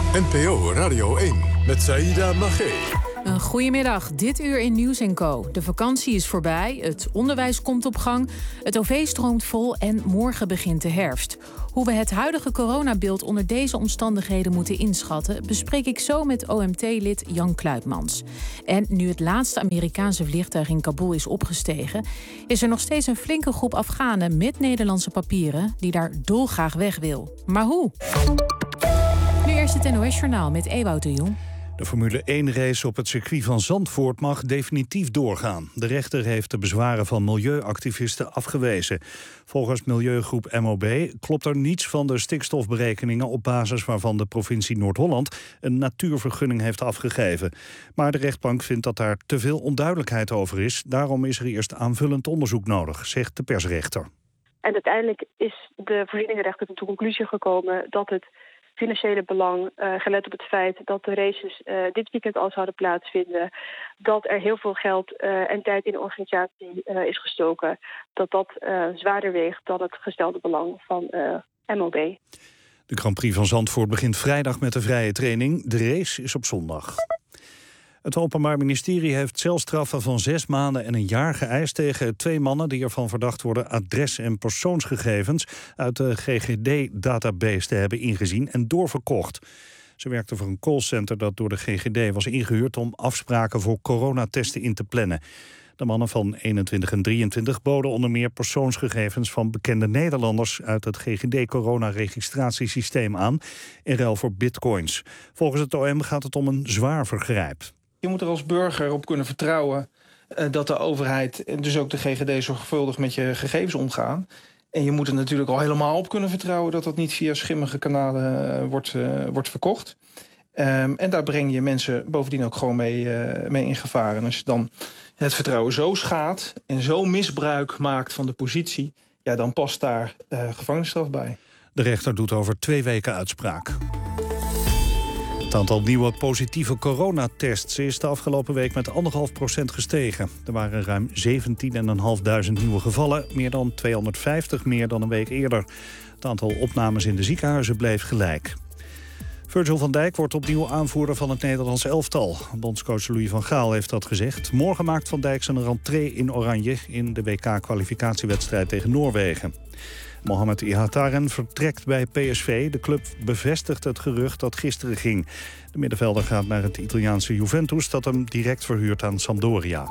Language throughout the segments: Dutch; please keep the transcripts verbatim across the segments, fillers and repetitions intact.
N P O Radio één met Saïda Magé. Een goedemiddag, dit uur in Nieuws en Co. De vakantie is voorbij, het onderwijs komt op gang, het O V stroomt vol en morgen begint de herfst. Hoe we het huidige coronabeeld onder deze omstandigheden moeten inschatten, bespreek ik zo met O M T-lid Jan Kluitmans. En nu het laatste Amerikaanse vliegtuig in Kabul is opgestegen, is er nog steeds een flinke groep Afghanen met Nederlandse papieren die daar dolgraag weg wil. Maar hoe? Nu eerst het N O S-journaal met Ewout de Jong. De Formule één-race op het circuit van Zandvoort mag definitief doorgaan. De rechter heeft de bezwaren van milieuactivisten afgewezen. Volgens milieugroep M O B klopt er niets van de stikstofberekeningen op basis waarvan de provincie Noord-Holland een natuurvergunning heeft afgegeven. Maar de rechtbank vindt dat daar te veel onduidelijkheid over is. Daarom is er eerst aanvullend onderzoek nodig, zegt de persrechter. En uiteindelijk is de voorzieningenrechter tot de conclusie gekomen dat het financiële belang, uh, gelet op het feit dat de races uh, dit weekend al zouden plaatsvinden, dat er heel veel geld uh, en tijd in de organisatie uh, is gestoken, dat dat uh, zwaarder weegt dan het gestelde belang van uh, M O B. De Grand Prix van Zandvoort begint vrijdag met de vrije training. De race is op zondag. Het Openbaar Ministerie heeft celstraffen van zes maanden en een jaar geëist tegen twee mannen die ervan verdacht worden adres- en persoonsgegevens uit de G G D-database te hebben ingezien en doorverkocht. Ze werkten voor een callcenter dat door de G G D was ingehuurd om afspraken voor coronatesten in te plannen. De mannen van eenentwintig en drieëntwintig boden onder meer persoonsgegevens van bekende Nederlanders uit het G G D-coronaregistratiesysteem aan in ruil voor bitcoins. Volgens het O M gaat het om een zwaar vergrijp. Je moet er als burger op kunnen vertrouwen uh, dat de overheid en dus ook de G G D zorgvuldig met je gegevens omgaan. En je moet er natuurlijk al helemaal op kunnen vertrouwen dat dat niet via schimmige kanalen uh, wordt, uh, wordt verkocht. Um, en daar breng je mensen bovendien ook gewoon mee, uh, mee in gevaar. En als je dan het vertrouwen zo schaadt en zo misbruik maakt van de positie, ja, dan past daar uh, gevangenisstraf bij. De rechter doet over twee weken uitspraak. Het aantal nieuwe positieve coronatests is de afgelopen week met anderhalf procent gestegen. Er waren ruim zeventienduizend vijfhonderd nieuwe gevallen, meer dan tweehonderdvijftig meer dan een week eerder. Het aantal opnames in de ziekenhuizen bleef gelijk. Virgil van Dijk wordt opnieuw aanvoerder van het Nederlands elftal. Bondscoach Louis van Gaal heeft dat gezegd. Morgen maakt Van Dijk zijn rentree in Oranje in de W K-kwalificatiewedstrijd tegen Noorwegen. Mohamed Ihataren vertrekt bij P S V. De club bevestigt het gerucht dat gisteren ging. De middenvelder gaat naar het Italiaanse Juventus dat hem direct verhuurt aan Sampdoria.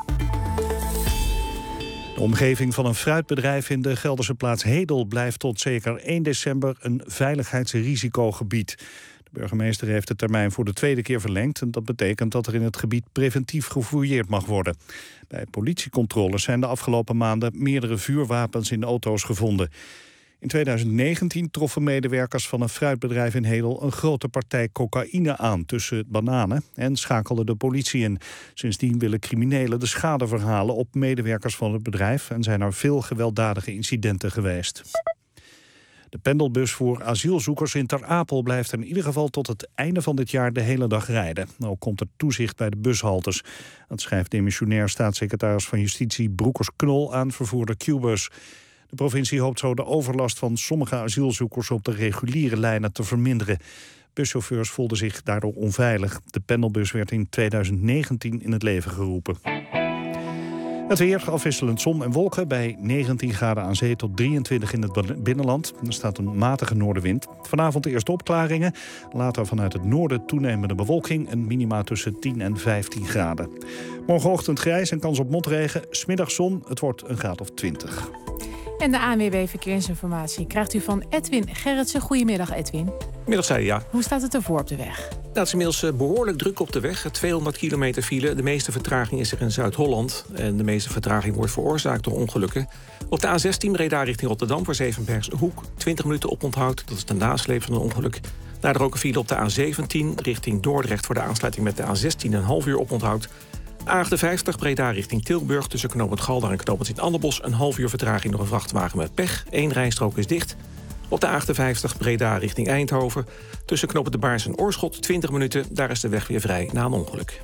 De omgeving van een fruitbedrijf in de Gelderse plaats Hedel blijft tot zeker één december een veiligheidsrisicogebied. De burgemeester heeft de termijn voor de tweede keer verlengd en dat betekent dat er in het gebied preventief gefouilleerd mag worden. Bij politiecontroles zijn de afgelopen maanden meerdere vuurwapens in auto's gevonden. In tweeduizend negentien troffen medewerkers van een fruitbedrijf in Hedel een grote partij cocaïne aan tussen bananen en schakelde de politie in. Sindsdien willen criminelen de schade verhalen op medewerkers van het bedrijf en zijn er veel gewelddadige incidenten geweest. De pendelbus voor asielzoekers in Ter Apel blijft in ieder geval tot het einde van dit jaar de hele dag rijden. Ook komt er toezicht bij de bushaltes. Dat schrijft demissionair staatssecretaris van Justitie Broekers-Knol aan vervoerder Qbus. De provincie hoopt zo de overlast van sommige asielzoekers op de reguliere lijnen te verminderen. Buschauffeurs voelden zich daardoor onveilig. De pendelbus werd in tweeduizend negentien in het leven geroepen. Het weer, afwisselend zon en wolken bij negentien graden aan zee tot drieëntwintig in het binnenland. Er staat een matige noordenwind. Vanavond eerst opklaringen, later vanuit het noorden toenemende bewolking en minima tussen tien en vijftien graden. Morgenochtend grijs en kans op motregen, 's middags zon, het wordt een graad of twintig. En de A N W B Verkeersinformatie krijgt u van Edwin Gerritsen. Goedemiddag, Edwin. Middag, zei ja. Hoe staat het ervoor op de weg? Nou, het is inmiddels behoorlijk druk op de weg. tweehonderd kilometer file. De meeste vertraging is er in Zuid-Holland. En de meeste vertraging wordt veroorzaakt door ongelukken. Op de A zestien Breda richting Rotterdam voor Zevenbergse Hoek. twintig minuten oponthoud. Dat is de nasleep van een ongeluk. Daardoor ook een file op de A zeventien richting Dordrecht voor de aansluiting met de A zestien. Een half uur oponthoud. A achtenvijftig Breda richting Tilburg tussen knooppunt Galdar en knooppunt Sint-Anderbos. Een half uur vertraging door een vrachtwagen met pech. Eén rijstrook is dicht. Op de A achtenvijftig Breda richting Eindhoven. Tussen knooppunt De Baars en Oorschot twintig minuten. Daar is de weg weer vrij na een ongeluk.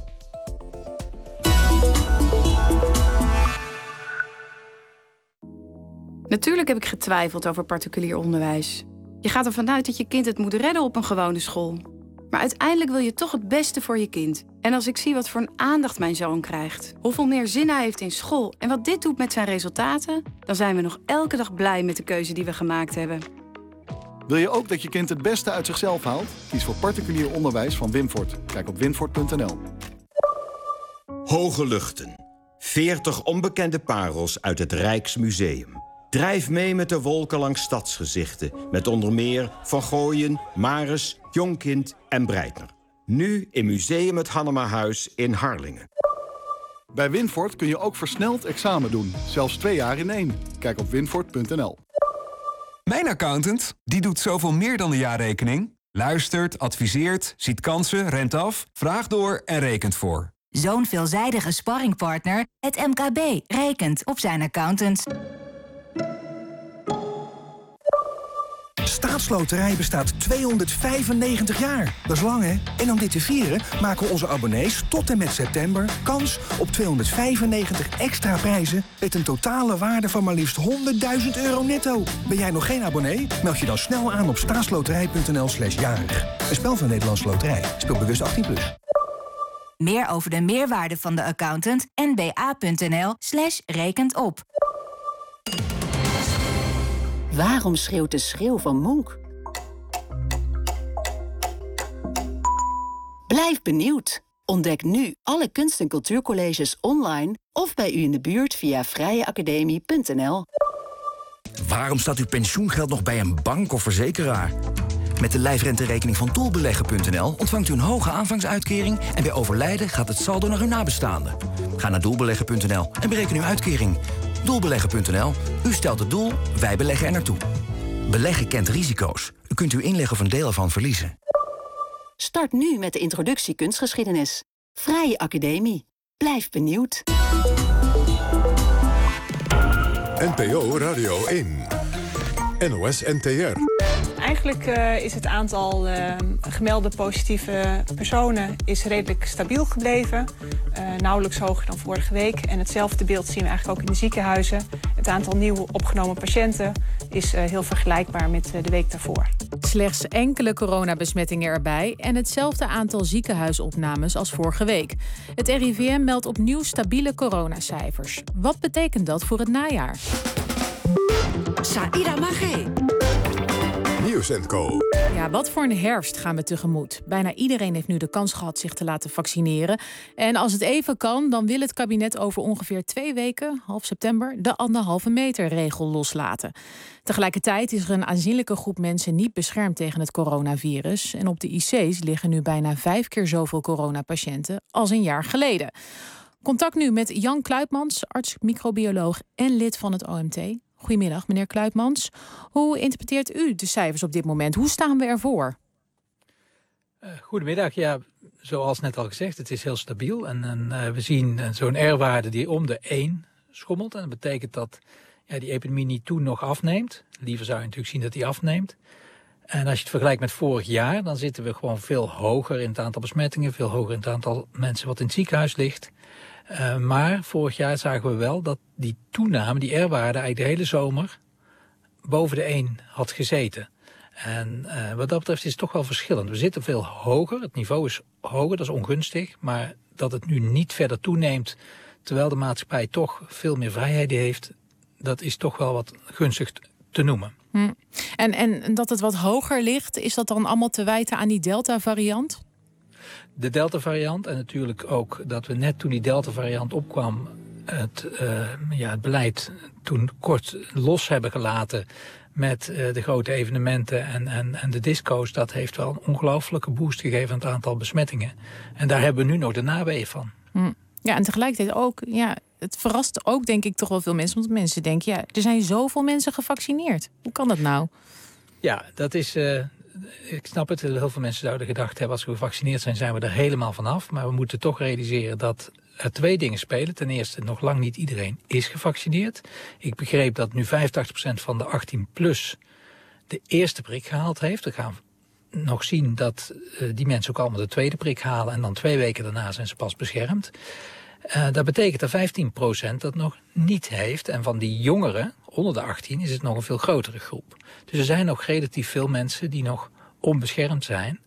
Natuurlijk heb ik getwijfeld over particulier onderwijs. Je gaat ervan uit dat je kind het moet redden op een gewone school. Maar uiteindelijk wil je toch het beste voor je kind. En als ik zie wat voor een aandacht mijn zoon krijgt, hoeveel meer zin hij heeft in school en wat dit doet met zijn resultaten, dan zijn we nog elke dag blij met de keuze die we gemaakt hebben. Wil je ook dat je kind het beste uit zichzelf haalt? Kies voor particulier onderwijs van Winfort. Kijk op winfort punt n l. Hoge luchten. veertig onbekende parels uit het Rijksmuseum. Drijf mee met de wolken langs stadsgezichten. Met onder meer Van Gooien, Maris, Jonkind en Breitner. Nu in Museum het Hannemahuis in Harlingen. Bij Winfort kun je ook versneld examen doen. Zelfs twee jaar in één. Kijk op winfort punt n l. Mijn accountant, die doet zoveel meer dan de jaarrekening. Luistert, adviseert, ziet kansen, remt af, vraagt door en rekent voor. Zo'n veelzijdige sparringpartner, het M K B, rekent op zijn accountant. Staatsloterij bestaat tweehonderdvijfennegentig jaar. Dat is lang, hè? En om dit te vieren maken onze abonnees tot en met september kans op tweehonderdvijfennegentig extra prijzen met een totale waarde van maar liefst honderdduizend euro netto. Ben jij nog geen abonnee? Meld je dan snel aan op staatsloterij punt n l slash jarig. Een spel van Nederlandse Loterij. Speel bewust achttien plus. Meer over de meerwaarde van de accountant n b a punt n l slash rekent op. Waarom schreeuwt de schreeuw van Monk? Blijf benieuwd. Ontdek nu alle kunst- en cultuurcolleges online of bij u in de buurt via vrije academie punt n l. Waarom staat uw pensioengeld nog bij een bank of verzekeraar? Met de lijfrenterekening van doelbeleggen punt n l ontvangt u een hoge aanvangsuitkering en bij overlijden gaat het saldo naar uw nabestaanden. Ga naar doelbeleggen punt n l en bereken uw uitkering. doelbeleggen punt n l. U stelt het doel, wij beleggen er naartoe. Beleggen kent risico's. U kunt uw inleg of een deel ervan verliezen. Start nu met de introductie kunstgeschiedenis. Vrije Academie. Blijf benieuwd. N P O Radio één. N O S N T R. Eigenlijk uh, is het aantal uh, gemelde positieve personen is redelijk stabiel gebleven. Uh, nauwelijks hoger dan vorige week. En hetzelfde beeld zien we eigenlijk ook in de ziekenhuizen. Het aantal nieuwe opgenomen patiënten is uh, heel vergelijkbaar met uh, de week daarvoor. Slechts enkele coronabesmettingen erbij en hetzelfde aantal ziekenhuisopnames als vorige week. Het R I V M meldt opnieuw stabiele coronacijfers. Wat betekent dat voor het najaar? Saïda Magé. Nieuws en Co. Ja, wat voor een herfst gaan we tegemoet? Bijna iedereen heeft nu de kans gehad zich te laten vaccineren. En als het even kan, dan wil het kabinet over ongeveer twee weken, half september, de anderhalve meter regel loslaten. Tegelijkertijd is er een aanzienlijke groep mensen niet beschermd tegen het coronavirus. En op de I C's liggen nu bijna vijf keer zoveel coronapatiënten als een jaar geleden. Contact nu met Jan Kluitmans, arts, microbioloog en lid van het O M T. Goedemiddag, meneer Kluitmans. Hoe interpreteert u de cijfers op dit moment? Hoe staan we ervoor? Uh, goedemiddag. Ja, zoals net al gezegd, het is heel stabiel. En, en uh, we zien uh, zo'n R-waarde die om de één schommelt. En dat betekent dat ja, die epidemie niet toe nog afneemt. Liever zou je natuurlijk zien dat die afneemt. En als je het vergelijkt met vorig jaar, dan zitten we gewoon veel hoger in het aantal besmettingen. Veel hoger in het aantal mensen wat in het ziekenhuis ligt. Uh, maar vorig jaar zagen we wel dat die toename, die R-waarde, eigenlijk de hele zomer boven de één had gezeten. En uh, wat dat betreft is het toch wel verschillend. We zitten veel hoger, het niveau is hoger, dat is ongunstig. Maar dat het nu niet verder toeneemt, terwijl de maatschappij toch veel meer vrijheden heeft, dat is toch wel wat gunstig te noemen. Hm. En, en dat het wat hoger ligt, is dat dan allemaal te wijten aan die Delta-variant? De Delta-variant en natuurlijk ook dat we net toen die Delta-variant opkwam het, uh, ja, het beleid toen kort los hebben gelaten met uh, de grote evenementen en, en, en de disco's. Dat heeft wel een ongelooflijke boost gegeven aan het aantal besmettingen. En daar hebben we nu nog de naweeën van. Hm. Ja, en tegelijkertijd ook, ja, het verrast ook denk ik toch wel veel mensen. Want mensen denken, ja, er zijn zoveel mensen gevaccineerd. Hoe kan dat nou? Ja, dat is... Uh, Ik snap het, heel veel mensen zouden gedacht hebben, als we gevaccineerd zijn, zijn we er helemaal vanaf. Maar we moeten toch realiseren dat er twee dingen spelen. Ten eerste, nog lang niet iedereen is gevaccineerd. Ik begreep dat nu vijfentachtig procent van de achttien plus de eerste prik gehaald heeft. We gaan nog zien dat uh, die mensen ook allemaal de tweede prik halen en dan twee weken daarna zijn ze pas beschermd. Uh, dat betekent dat vijftien procent dat nog niet heeft. En van die jongeren, onder de achttien, is het nog een veel grotere groep. Dus er zijn nog relatief veel mensen die nog onbeschermd zijn.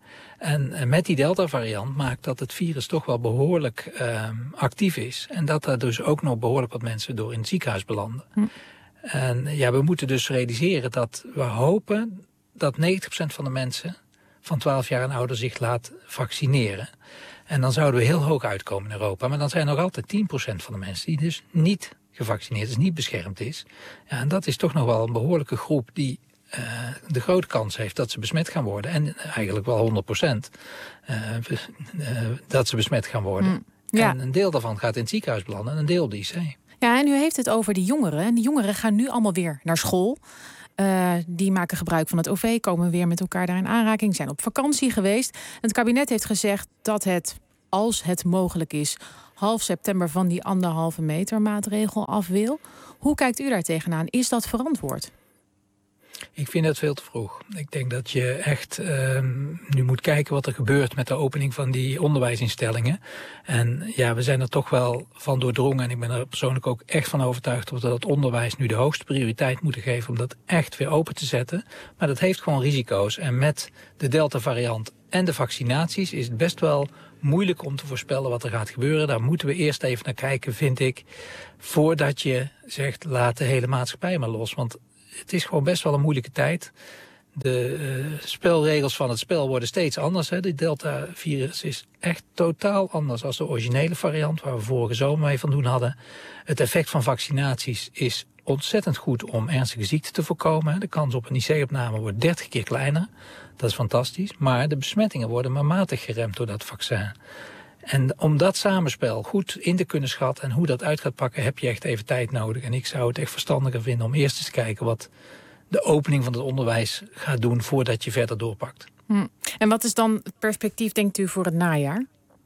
En, en met die Delta-variant maakt dat het virus toch wel behoorlijk uh, actief is. En dat er dus ook nog behoorlijk wat mensen door in het ziekenhuis belanden. Hm. En ja, we moeten dus realiseren dat we hopen dat negentig procent van de mensen van twaalf jaar en ouder zich laat vaccineren. En dan zouden we heel hoog uitkomen in Europa. Maar dan zijn er nog altijd tien procent van de mensen die dus niet gevaccineerd is, niet beschermd is. Ja, en dat is toch nog wel een behoorlijke groep die uh, de grote kans heeft dat ze besmet gaan worden. En eigenlijk wel honderd procent uh, uh, dat ze besmet gaan worden. Mm, ja. En een deel daarvan gaat in het ziekenhuis belanden en een deel op de I C. Ja, en u heeft het over die jongeren. En die jongeren gaan nu allemaal weer naar school. Uh, die maken gebruik van het O V, komen weer met elkaar daar in aanraking, zijn op vakantie geweest. En het kabinet heeft gezegd dat het, als het mogelijk is, half september van die anderhalve meter maatregel af wil. Hoe kijkt u daar tegenaan? Is dat verantwoord? Ik vind het veel te vroeg. Ik denk dat je echt uh, nu moet kijken wat er gebeurt met de opening van die onderwijsinstellingen. En ja, we zijn er toch wel van doordrongen. En ik ben er persoonlijk ook echt van overtuigd dat we dat onderwijs nu de hoogste prioriteit moeten geven om dat echt weer open te zetten. Maar dat heeft gewoon risico's. En met de Delta-variant en de vaccinaties is het best wel moeilijk om te voorspellen wat er gaat gebeuren. Daar moeten we eerst even naar kijken, vind ik, voordat je zegt laat de hele maatschappij maar los. Want het is gewoon best wel een moeilijke tijd. De uh, spelregels van het spel worden steeds anders. Hè. De Delta-virus is echt totaal anders dan de originele variant, waar we vorige zomer mee van doen hadden. Het effect van vaccinaties is ontzettend goed om ernstige ziekten te voorkomen. De kans op een I C-opname wordt dertig keer kleiner. Dat is fantastisch. Maar de besmettingen worden maar matig geremd door dat vaccin. En om dat samenspel goed in te kunnen schatten en hoe dat uit gaat pakken, heb je echt even tijd nodig. En ik zou het echt verstandiger vinden om eerst eens te kijken wat de opening van het onderwijs gaat doen voordat je verder doorpakt. Hm. En wat is dan het perspectief, denkt u, voor het najaar?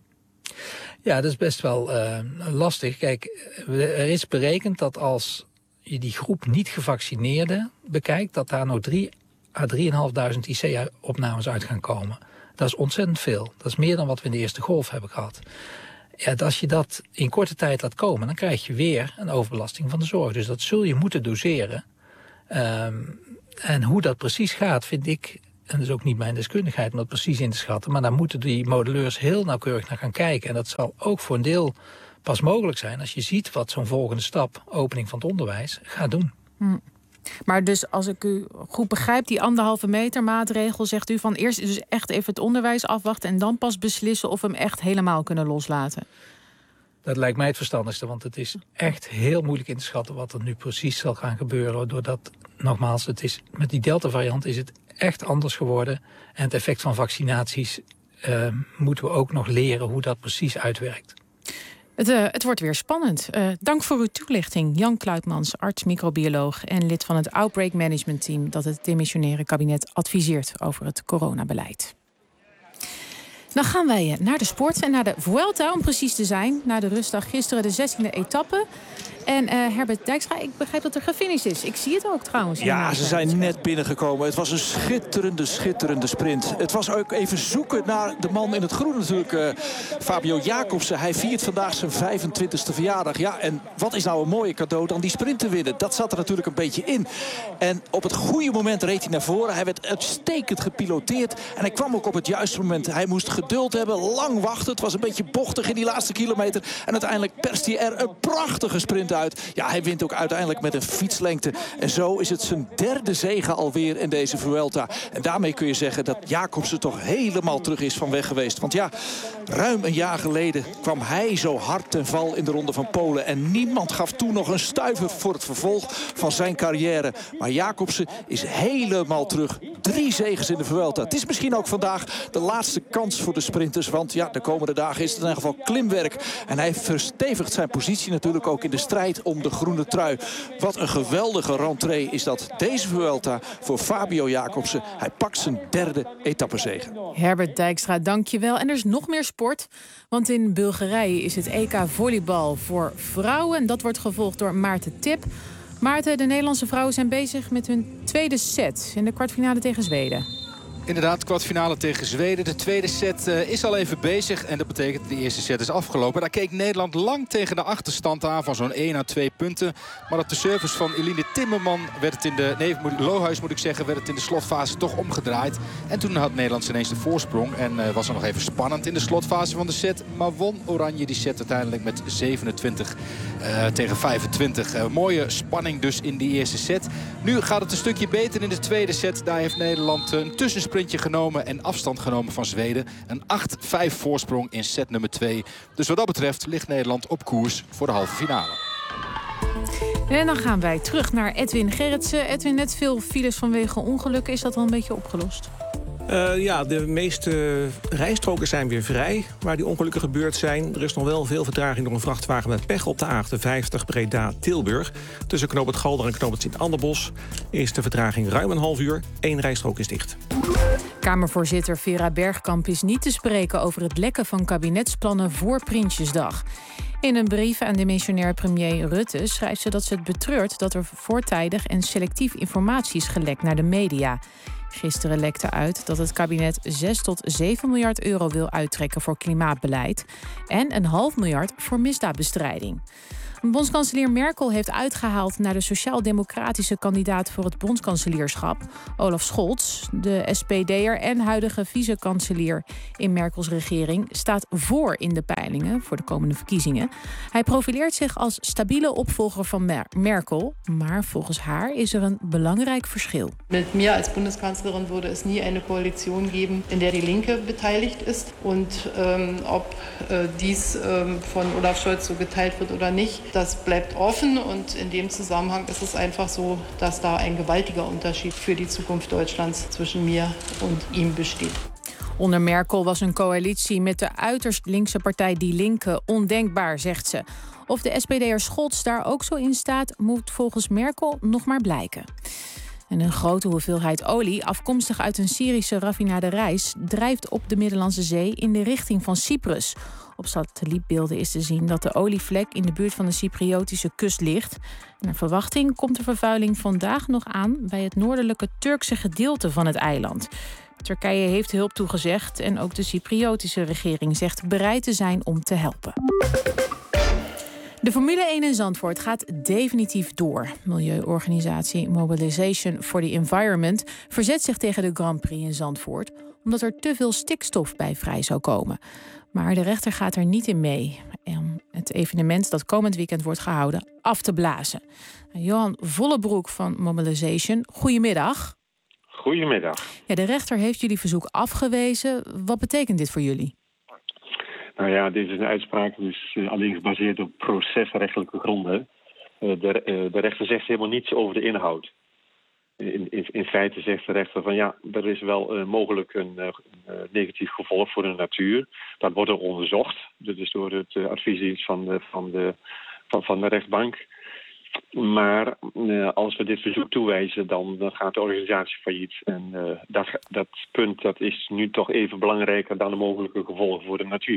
Ja, dat is best wel uh, lastig. Kijk, er is berekend dat als je die groep niet gevaccineerden bekijkt, dat daar nog drie à drieënhalfduizend I C-opnames uit gaan komen. Dat is ontzettend veel. Dat is meer dan wat we in de eerste golf hebben gehad. Ja, als je dat in korte tijd laat komen, dan krijg je weer een overbelasting van de zorg. Dus dat zul je moeten doseren. Um, en hoe dat precies gaat, vind ik, en dat is ook niet mijn deskundigheid om dat precies in te schatten, maar daar moeten die modelleurs heel nauwkeurig naar gaan kijken. En dat zal ook voor een deel pas mogelijk zijn als je ziet wat zo'n volgende stap, opening van het onderwijs, gaat doen. Hm. Maar dus als ik u goed begrijp, die anderhalve meter maatregel, zegt u van eerst dus echt even het onderwijs afwachten en dan pas beslissen of we hem echt helemaal kunnen loslaten. Dat lijkt mij het verstandigste, want het is echt heel moeilijk in te schatten wat er nu precies zal gaan gebeuren. Doordat, nogmaals, het is, met die Delta-variant is het echt anders geworden. En het effect van vaccinaties uh, moeten we ook nog leren hoe dat precies uitwerkt. Het, uh, het wordt weer spannend. Uh, dank voor uw toelichting. Jan Kluitmans, arts, microbioloog en lid van het Outbreak Management Team dat het demissionaire kabinet adviseert over het coronabeleid. Dan gaan wij naar de sport en naar de Vuelta, om precies te zijn. Na de rustdag gisteren de zestiende etappe. En uh, Herbert Dijkstra, ik begrijp dat er gefinished is. Ik zie het ook trouwens. Ja, ze zijn net binnengekomen. Het was een schitterende, schitterende sprint. Het was ook even zoeken naar de man in het groen natuurlijk. Uh, Fabio Jacobsen. Hij viert vandaag zijn vijfentwintigste verjaardag. Ja, en wat is nou een mooie cadeau dan die sprint te winnen? Dat zat er natuurlijk een beetje in. En op het goede moment reed hij naar voren. Hij werd uitstekend gepiloteerd. En hij kwam ook op het juiste moment. Hij moest geduld hebben, lang wachten. Het was een beetje bochtig in die laatste kilometer. En uiteindelijk perst hij er een prachtige sprint uit. Ja, hij wint ook uiteindelijk met een fietslengte. En zo is het zijn derde zege alweer in deze Vuelta. En daarmee kun je zeggen dat Jacobsen toch helemaal terug is van weg geweest. Want ja, ruim een jaar geleden kwam hij zo hard ten val in de Ronde van Polen. En niemand gaf toen nog een stuiver voor het vervolg van zijn carrière. Maar Jacobsen is helemaal terug. Drie zeges in de Vuelta. Het is misschien ook vandaag de laatste kans voor de sprinters. Want ja, de komende dagen is het in ieder geval klimwerk. En hij verstevigt zijn positie natuurlijk ook in de strijd om de groene trui. Wat een geweldige rentree is dat deze Vuelta voor Fabio Jacobsen. Hij pakt zijn derde etappezege. Herbert Dijkstra, dank je wel. En er is nog meer sport. Want in Bulgarije is het E K volleybal voor vrouwen. En dat wordt gevolgd door Maarten Tip. Maarten, de Nederlandse vrouwen zijn bezig met hun tweede set in de kwartfinale tegen Zweden. Inderdaad, kwartfinale tegen Zweden. De tweede set uh, is al even bezig. En dat betekent dat de eerste set is afgelopen. Daar keek Nederland lang tegen de achterstand aan van zo'n één à twee punten. Maar op de service van Eline Timmerman werd het in de... Nee, Lohuis moet ik zeggen, werd het in de slotfase toch omgedraaid. En toen had Nederland ineens de voorsprong. En uh, was er nog even spannend in de slotfase van de set. Maar won Oranje die set uiteindelijk met zevenentwintig uh, tegen vijfentwintig. Uh, mooie spanning dus in die eerste set. Nu gaat het een stukje beter in de tweede set. Daar heeft Nederland een tussensprintje genomen en afstand genomen van Zweden. Een acht vijf voorsprong in set nummer twee. Dus wat dat betreft ligt Nederland op koers voor de halve finale. En dan gaan wij terug naar Edwin Gerritsen. Edwin, net veel files vanwege ongelukken. Is dat al een beetje opgelost? Uh, ja, de meeste rijstroken zijn weer vrij waar die ongelukken gebeurd zijn. Er is nog wel veel vertraging door een vrachtwagen met pech op de A achtenvijftig Breda-Tilburg. Tussen knoop het Galder en knoop het Sint-Anderbos is de vertraging ruim een half uur. Eén rijstrook is dicht. Kamervoorzitter Vera Bergkamp is niet te spreken over het lekken van kabinetsplannen voor Prinsjesdag. In een brief aan de demissionair premier Rutte schrijft ze dat ze het betreurt dat er voortijdig en selectief informatie is gelekt naar de media. Gisteren lekte uit dat het kabinet zes tot zeven miljard euro wil uittrekken voor klimaatbeleid en een half miljard voor misdaadbestrijding. Bondskanselier Merkel heeft uitgehaald naar de sociaal-democratische kandidaat voor het bondskanselierschap, Olaf Scholz. De S P D'er en huidige vice-kanselier in Merkels regering staat voor in de peilingen voor de komende verkiezingen. Hij profileert zich als stabiele opvolger van Mer- Merkel, maar volgens haar is er een belangrijk verschil. Met mir als Bundeskanzlerin würde es nie eine Koalition geben, in der die Linke beteiligt ist. Und ähm, ob äh, dies ähm, von Olaf Scholz so geteilt wird oder nicht, das bleibt offen. Und in dem Zusammenhang ist es einfach so, dass da ein gewaltiger Unterschied für die Zukunft Deutschlands zwischen mir und ihm besteht. Onder Merkel was een coalitie met de uiterst linkse partij Die Linke ondenkbaar, zegt ze. Of de S P D'er Scholz daar ook zo in staat, moet volgens Merkel nog maar blijken. En een grote hoeveelheid olie, afkomstig uit een Syrische raffinaderij, drijft op de Middellandse Zee in de richting van Cyprus. Op satellietbeelden is te zien dat de olievlek in de buurt van de Cypriotische kust ligt. En naar verwachting komt de vervuiling vandaag nog aan bij het noordelijke Turkse gedeelte van het eiland. Turkije heeft hulp toegezegd en ook de Cypriotische regering zegt bereid te zijn om te helpen. De Formule één in Zandvoort gaat definitief door. Milieuorganisatie Mobilization for the Environment verzet zich tegen de Grand Prix in Zandvoort, omdat er te veel stikstof bij vrij zou komen. Maar de rechter gaat er niet in mee om het evenement dat komend weekend wordt gehouden af te blazen. Johan Vollebroek van Mobilization, goedemiddag. Goedemiddag. Ja, de rechter heeft jullie verzoek afgewezen. Wat betekent dit voor jullie? Nou ja, dit is een uitspraak dus alleen gebaseerd op procesrechtelijke gronden. De, de rechter zegt helemaal niets over de inhoud. In, in, in feite zegt de rechter van ja, er is wel uh, mogelijk een uh, negatief gevolg voor de natuur. Dat wordt ook onderzocht. Dat is door het uh, advies van de, van, de, van, van de rechtbank. Maar uh, als we dit verzoek toewijzen, dan, dan gaat de organisatie failliet. En uh, dat, dat punt dat is nu toch even belangrijker dan de mogelijke gevolgen voor de natuur.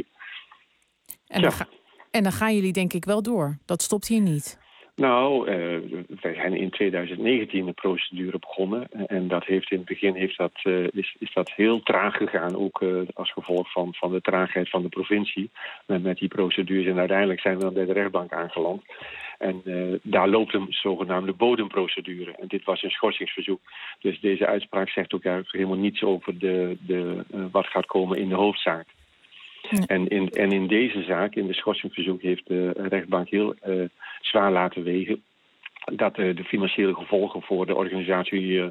En dan, ga, en dan gaan jullie denk ik wel door. Dat stopt hier niet. Nou, uh, wij zijn in twintig negentien een procedure begonnen. En dat heeft in het begin heeft dat, uh, is, is dat heel traag gegaan. Ook uh, als gevolg van, van de traagheid van de provincie. Met, met die procedures. En uiteindelijk zijn we dan bij de rechtbank aangeland. En uh, daar loopt een zogenaamde bodemprocedure. En dit was een schorsingsverzoek. Dus deze uitspraak zegt ook eigenlijk helemaal niets over de, de, uh, wat gaat komen in de hoofdzaak. Ja. En, in, en in deze zaak, in de schorsingsverzoek, heeft de rechtbank heel uh, zwaar laten wegen dat uh, de financiële gevolgen voor de organisatie uh,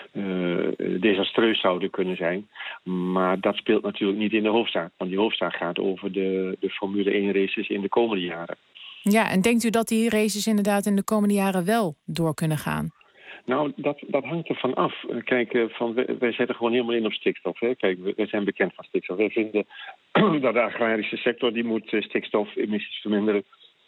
uh, desastreus zouden kunnen zijn. Maar dat speelt natuurlijk niet in de hoofdzaak. Want die hoofdzaak gaat over de, de Formule één races in de komende jaren. Ja, en denkt u dat die races inderdaad in de komende jaren wel door kunnen gaan? Nou, dat, dat hangt ervan af. Kijk, van, wij, wij zetten gewoon helemaal in op stikstof. Hè. Kijk, wij zijn bekend van stikstof. Wij vinden dat de agrarische sector die moet stikstofemissies verminderen.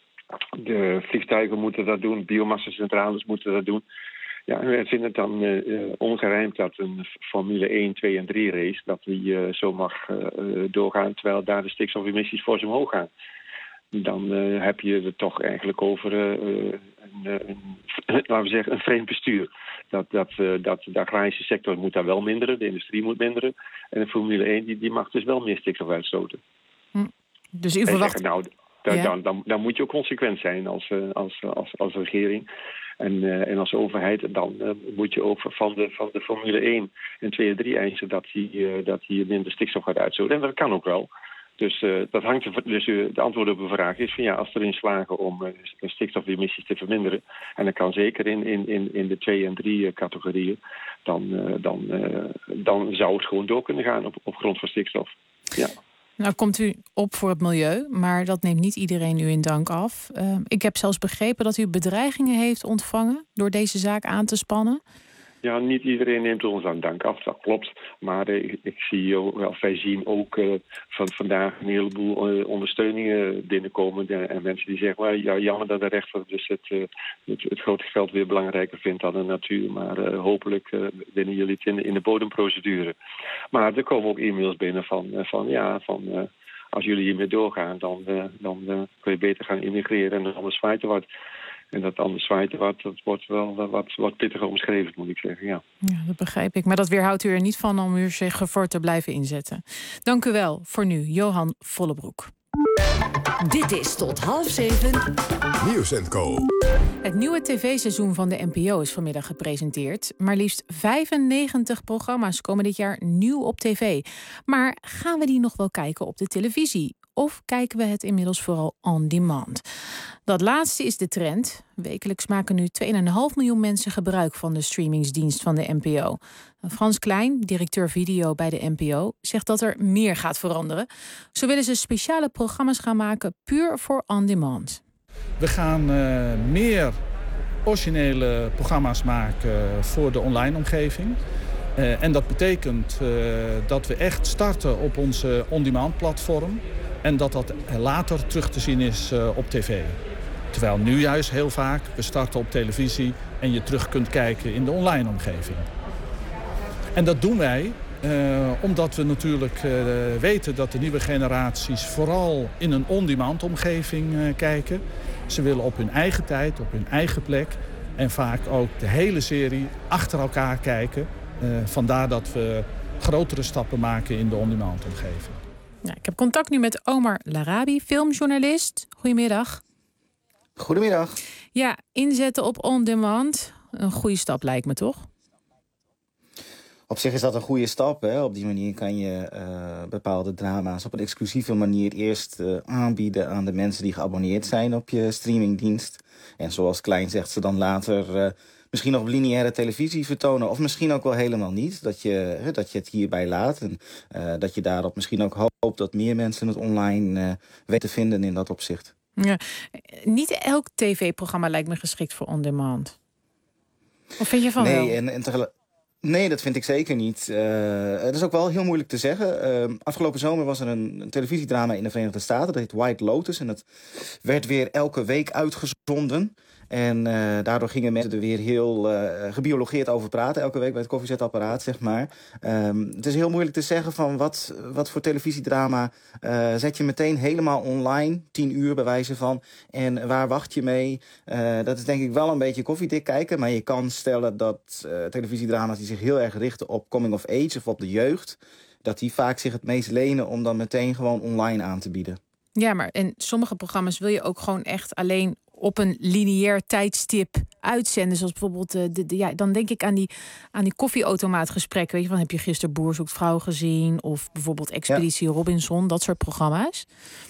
De vliegtuigen moeten dat doen, biomassa-centrales moeten dat doen. Ja, en wij vinden het dan uh, ongerijmd dat een Formule één, twee en drie race, dat die uh, zo mag uh, doorgaan, terwijl daar de stikstofemissies fors omhoog gaan. Dan uh, heb je het toch eigenlijk over uh, een, een, laten we zeggen, een vreemd bestuur. Dat, dat, uh, dat de agrarische sector moet daar wel minderen, de industrie moet minderen. En de Formule één die, die mag dus wel meer stikstof uitstoten. Hm. Dus u verwacht... Zeggen, nou, dan, ja. dan, dan, dan moet je ook consequent zijn als, uh, als, als, als regering. En, uh, en als overheid, dan uh, moet je ook van de, van de Formule één en twee en drie eisen dat die, uh, dat die minder stikstof gaat uitstoten. En dat kan ook wel. Dus uh, dat hangt er, dus uh, de antwoord op de vraag is van ja, als we erin slagen om uh, stikstofemissies te verminderen, en dat kan zeker in, in, in, in de twee en drie uh, categorieën, dan, uh, dan, uh, dan zou het gewoon door kunnen gaan op, op grond van stikstof. Ja. Nou komt u op voor het milieu, maar dat neemt niet iedereen u in dank af. Uh, ik heb zelfs begrepen dat u bedreigingen heeft ontvangen door deze zaak aan te spannen. Ja, niet iedereen neemt ons aan dank af, dat klopt. Maar uh, ik, ik zie, of wij zien ook uh, van vandaag een heleboel uh, ondersteuningen binnenkomen. Uh, en mensen die zeggen, well, ja, jammer dat de rechter dus het, uh, het, het grote geld weer belangrijker vindt dan de natuur. Maar uh, hopelijk uh, winnen jullie het in de, in de bodemprocedure. Maar er komen ook e-mails binnen van, uh, van ja, van... Uh, als jullie hiermee doorgaan, dan, uh, dan uh, kun je beter gaan immigreren en anders zwaait er wat. En dat anders zwaait er wat, dat wordt wel uh, wat, wat pittiger omschreven, moet ik zeggen, ja. Ja, dat begrijp ik. Maar dat weerhoudt u er niet van om u zich ervoor te blijven inzetten. Dank u wel voor nu, Johan Vollebroek. Dit is tot half zeven. Nieuws en Co. Het nieuwe tv-seizoen van de N P O is vanmiddag gepresenteerd. Maar liefst vijfennegentig programma's komen dit jaar nieuw op tv. Maar gaan we die nog wel kijken op de televisie? Of kijken we het inmiddels vooral on demand? Dat laatste is de trend. Wekelijks maken nu twee komma vijf miljoen mensen gebruik van de streamingsdienst van de N P O. Frans Klein, directeur video bij de N P O, zegt dat er meer gaat veranderen. Zo willen ze speciale programma's gaan maken puur voor on demand. We gaan uh, meer originele programma's maken voor de online omgeving. Uh, en dat betekent uh, dat we echt starten op onze on-demand platform. En dat dat later terug te zien is uh, op tv. Terwijl nu juist heel vaak we starten op televisie en je terug kunt kijken in de online omgeving. En dat doen wij uh, omdat we natuurlijk uh, weten dat de nieuwe generaties vooral in een on-demand omgeving uh, kijken. Ze willen op hun eigen tijd, op hun eigen plek en vaak ook de hele serie achter elkaar kijken. Uh, vandaar dat we grotere stappen maken in de on-demand omgeving. Ja, ik heb contact nu met Omar Larabi, filmjournalist. Goedemiddag. Goedemiddag. Ja, inzetten op on-demand. Een goede stap lijkt me, toch? Op zich is dat een goede stap. Hè? Op die manier kan je uh, bepaalde drama's op een exclusieve manier eerst uh, aanbieden aan de mensen die geabonneerd zijn op je streamingdienst. En zoals Klein zegt, ze dan later uh, misschien nog op lineaire televisie vertonen. Of misschien ook wel helemaal niet. Dat je, uh, dat je het hierbij laat. En uh, dat je daarop misschien ook hoopt dat meer mensen het online uh, weten te vinden in dat opzicht. Ja, niet elk tv-programma lijkt me geschikt voor on-demand. Of vind je van nee, wel? En, en tegelijk... Nee, dat vind ik zeker niet. Uh, het is ook wel heel moeilijk te zeggen. Uh, afgelopen zomer was er een, een televisiedrama in de Verenigde Staten. Dat heet White Lotus. En dat werd weer elke week uitgezonden. En uh, daardoor gingen mensen er weer heel uh, gebiologeerd over praten. Elke week bij het koffiezetapparaat, zeg maar. Um, het is heel moeilijk te zeggen van wat, wat voor televisiedrama uh, zet je meteen helemaal online. Tien uur bij wijze van. En waar wacht je mee? Uh, dat is denk ik wel een beetje koffiedik kijken. Maar je kan stellen dat uh, televisiedrama's die zich heel erg richten op coming of age of op de jeugd, dat die vaak zich het meest lenen om dan meteen gewoon online aan te bieden. Ja, maar in sommige programma's wil je ook gewoon echt alleen op een lineair tijdstip uitzenden. Zoals bijvoorbeeld, de, de, de, ja, dan denk ik aan die, aan die koffieautomaatgesprekken. Weet je, van heb je gisteren Boer zoekt vrouw gezien? Of bijvoorbeeld Expeditie ja. Robinson, dat soort programma's.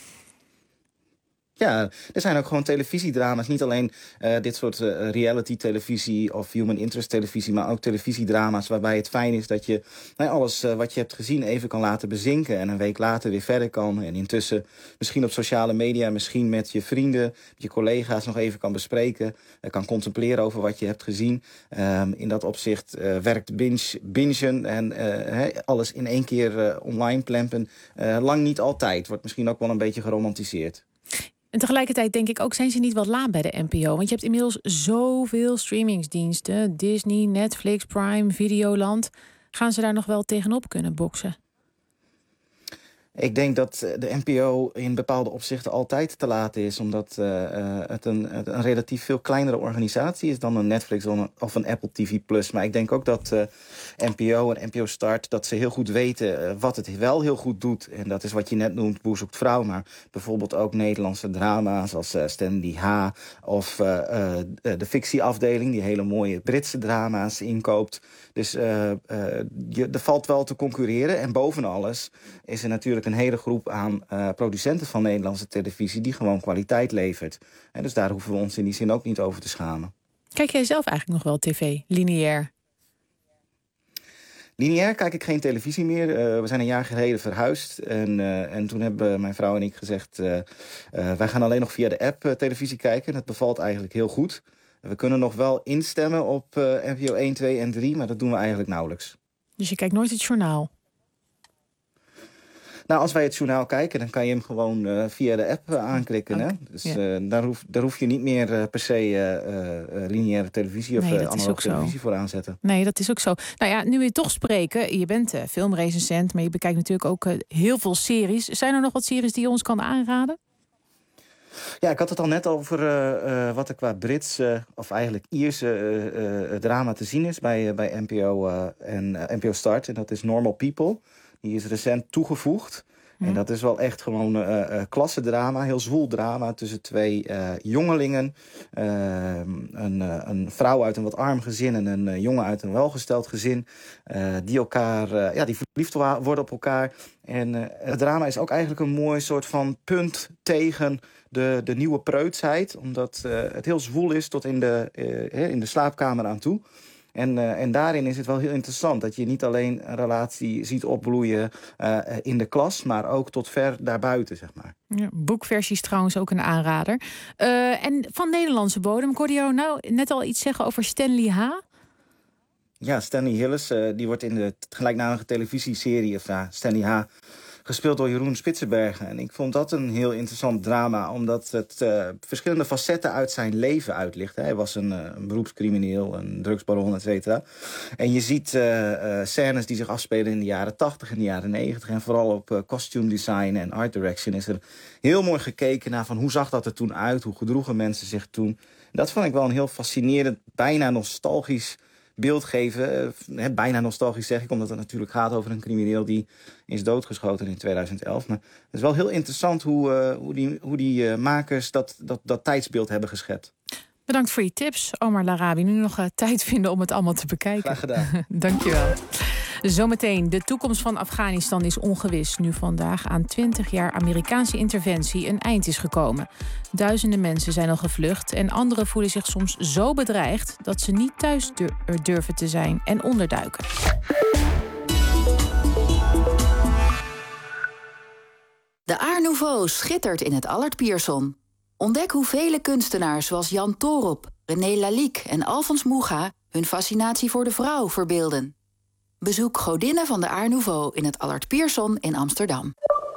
Ja, er zijn ook gewoon televisiedrama's. Niet alleen uh, dit soort uh, reality-televisie of human interest televisie, maar ook televisiedrama's waarbij het fijn is dat je nou, alles uh, wat je hebt gezien even kan laten bezinken en een week later weer verder kan. En intussen misschien op sociale media, misschien met je vrienden, met je collega's nog even kan bespreken. Uh, kan contempleren over wat je hebt gezien. Um, in dat opzicht uh, werkt binge, bingen en uh, he, alles in één keer uh, online plempen. Uh, lang niet altijd. Wordt misschien ook wel een beetje geromantiseerd. En tegelijkertijd denk ik ook, zijn ze niet wat laat bij de N P O? Want je hebt inmiddels zoveel streamingsdiensten. Disney, Netflix, Prime, Videoland. Gaan ze daar nog wel tegenop kunnen boksen? Ik denk dat de N P O in bepaalde opzichten altijd te laat is. Omdat uh, het, een, het een relatief veel kleinere organisatie is dan een Netflix of een Apple T V Plus. Maar ik denk ook dat uh, N P O en N P O Start, dat ze heel goed weten uh, wat het wel heel goed doet. En dat is wat je net noemt, Boer zoekt vrouw. Maar bijvoorbeeld ook Nederlandse drama's als uh, Stanley H. Of uh, uh, de fictieafdeling die hele mooie Britse drama's inkoopt. Dus uh, uh, je, er valt wel te concurreren. En boven alles is er natuurlijk een hele groep aan uh, producenten van Nederlandse televisie die gewoon kwaliteit levert. En dus daar hoeven we ons in die zin ook niet over te schamen. Kijk jij zelf eigenlijk nog wel tv, lineair? Lineair kijk ik geen televisie meer. Uh, we zijn een jaar geleden verhuisd. En, uh, en toen hebben mijn vrouw en ik gezegd, Uh, uh, wij gaan alleen nog via de app uh, televisie kijken. Dat bevalt eigenlijk heel goed. We kunnen nog wel instemmen op uh, N P O één, twee en drie, maar dat doen we eigenlijk nauwelijks. Dus je kijkt nooit het journaal? Nou, als wij het journaal kijken, dan kan je hem gewoon uh, via de app uh, aanklikken. Okay. Hè? Dus ja. uh, daar, hoef, daar hoef je niet meer uh, per se uh, uh, lineaire televisie of nee, uh, analoge televisie voor aanzetten. Nee, dat is ook zo. Nou ja, nu we toch spreken, je bent uh, filmrecensent, maar je bekijkt natuurlijk ook uh, heel veel series. Zijn er nog wat series die je ons kan aanraden? Ja, ik had het al net over uh, uh, wat er qua Brits, uh, of eigenlijk Ierse uh, uh, drama te zien is bij, uh, bij N P O uh, en uh, N P O Start. En dat is Normal People. Die is recent toegevoegd. Ja. En dat is wel echt gewoon uh, uh, klasse drama, heel zwoel drama tussen twee uh, jongelingen. Uh, een, uh, een vrouw uit een wat arm gezin en een uh, jongen uit een welgesteld gezin. Uh, die elkaar, uh, ja, die verliefd worden op elkaar. En uh, het drama is ook eigenlijk een mooi soort van punt tegen de, de nieuwe preutsheid. Omdat uh, het heel zwoel is tot in de, uh, in de slaapkamer aan toe. En, uh, en daarin is het wel heel interessant dat je niet alleen een relatie ziet opbloeien uh, in de klas, maar ook tot ver daarbuiten, zeg maar. Ja, boekversie is trouwens ook een aanrader. Uh, en van Nederlandse bodem, ik hoorde jou nou net al iets zeggen over Stanley H. Ja, Stanley Hillis, uh, die wordt in de gelijknamige televisieserie, of uh, Stanley H., gespeeld door Jeroen Spitsenbergen. En ik vond dat een heel interessant drama, omdat het uh, verschillende facetten uit zijn leven uitlicht. Hij was een, uh, een beroepscrimineel, een drugsbaron, et cetera. En je ziet uh, uh, scènes die zich afspelen in de jaren tachtig en de jaren negentig. En vooral op uh, costume design en art direction is er heel mooi gekeken naar van hoe zag dat er toen uit, hoe gedroegen mensen zich toen. Dat vond ik wel een heel fascinerend, bijna nostalgisch beeld geven. Uh, bijna nostalgisch zeg ik, omdat het natuurlijk gaat over een crimineel die is doodgeschoten in tweeduizend elf. Maar het is wel heel interessant hoe, uh, hoe die, hoe die uh, makers dat, dat, dat tijdsbeeld hebben geschept. Bedankt voor je tips, Omar Larabi. Nu nog uh, tijd vinden om het allemaal te bekijken. Graag gedaan. Dankjewel. Zometeen, de toekomst van Afghanistan is ongewis. Nu vandaag aan twintig jaar Amerikaanse interventie een eind is gekomen. Duizenden mensen zijn al gevlucht en anderen voelen zich soms zo bedreigd dat ze niet thuis durven te zijn en onderduiken. De Art Nouveau schittert in het Allard Pierson. Ontdek hoe vele kunstenaars zoals Jan Toorop, René Lalique en Alfons Mucha hun fascinatie voor de vrouw verbeelden. Bezoek Godinnen van de Art Nouveau in het Allard Pierson in Amsterdam.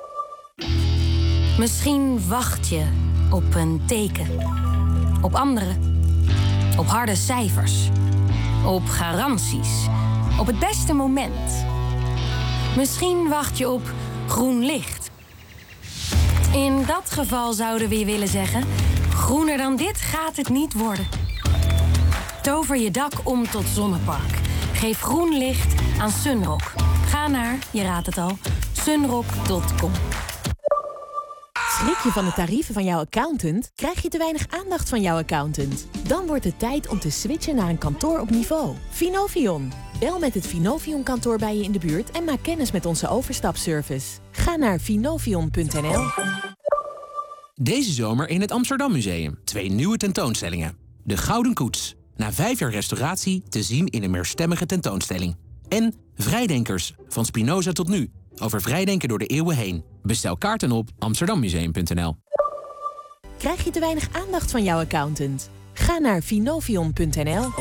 Misschien wacht je op een teken. Op anderen. Op harde cijfers. Op garanties. Op het beste moment. Misschien wacht je op groen licht. In dat geval zouden we je willen zeggen, groener dan dit gaat het niet worden. Tover je dak om tot zonnepark. Geef groen licht aan Sunrock. Ga naar, je raadt het al, sunrock punt com. Schrik je van de tarieven van jouw accountant? Krijg je te weinig aandacht van jouw accountant? Dan wordt het tijd om te switchen naar een kantoor op niveau. Finovion. Bel met het Finovion-kantoor bij je in de buurt en maak kennis met onze overstapservice. Ga naar finovion punt n l. Deze zomer in het Amsterdam Museum. Twee nieuwe tentoonstellingen. De Gouden Koets. Na vijf jaar restauratie te zien in een meerstemmige tentoonstelling. En Vrijdenkers, van Spinoza tot nu. Over vrijdenken door de eeuwen heen. Bestel kaarten op amsterdammuseum punt n l. Krijg je te weinig aandacht van jouw accountant? Ga naar finovion punt n l.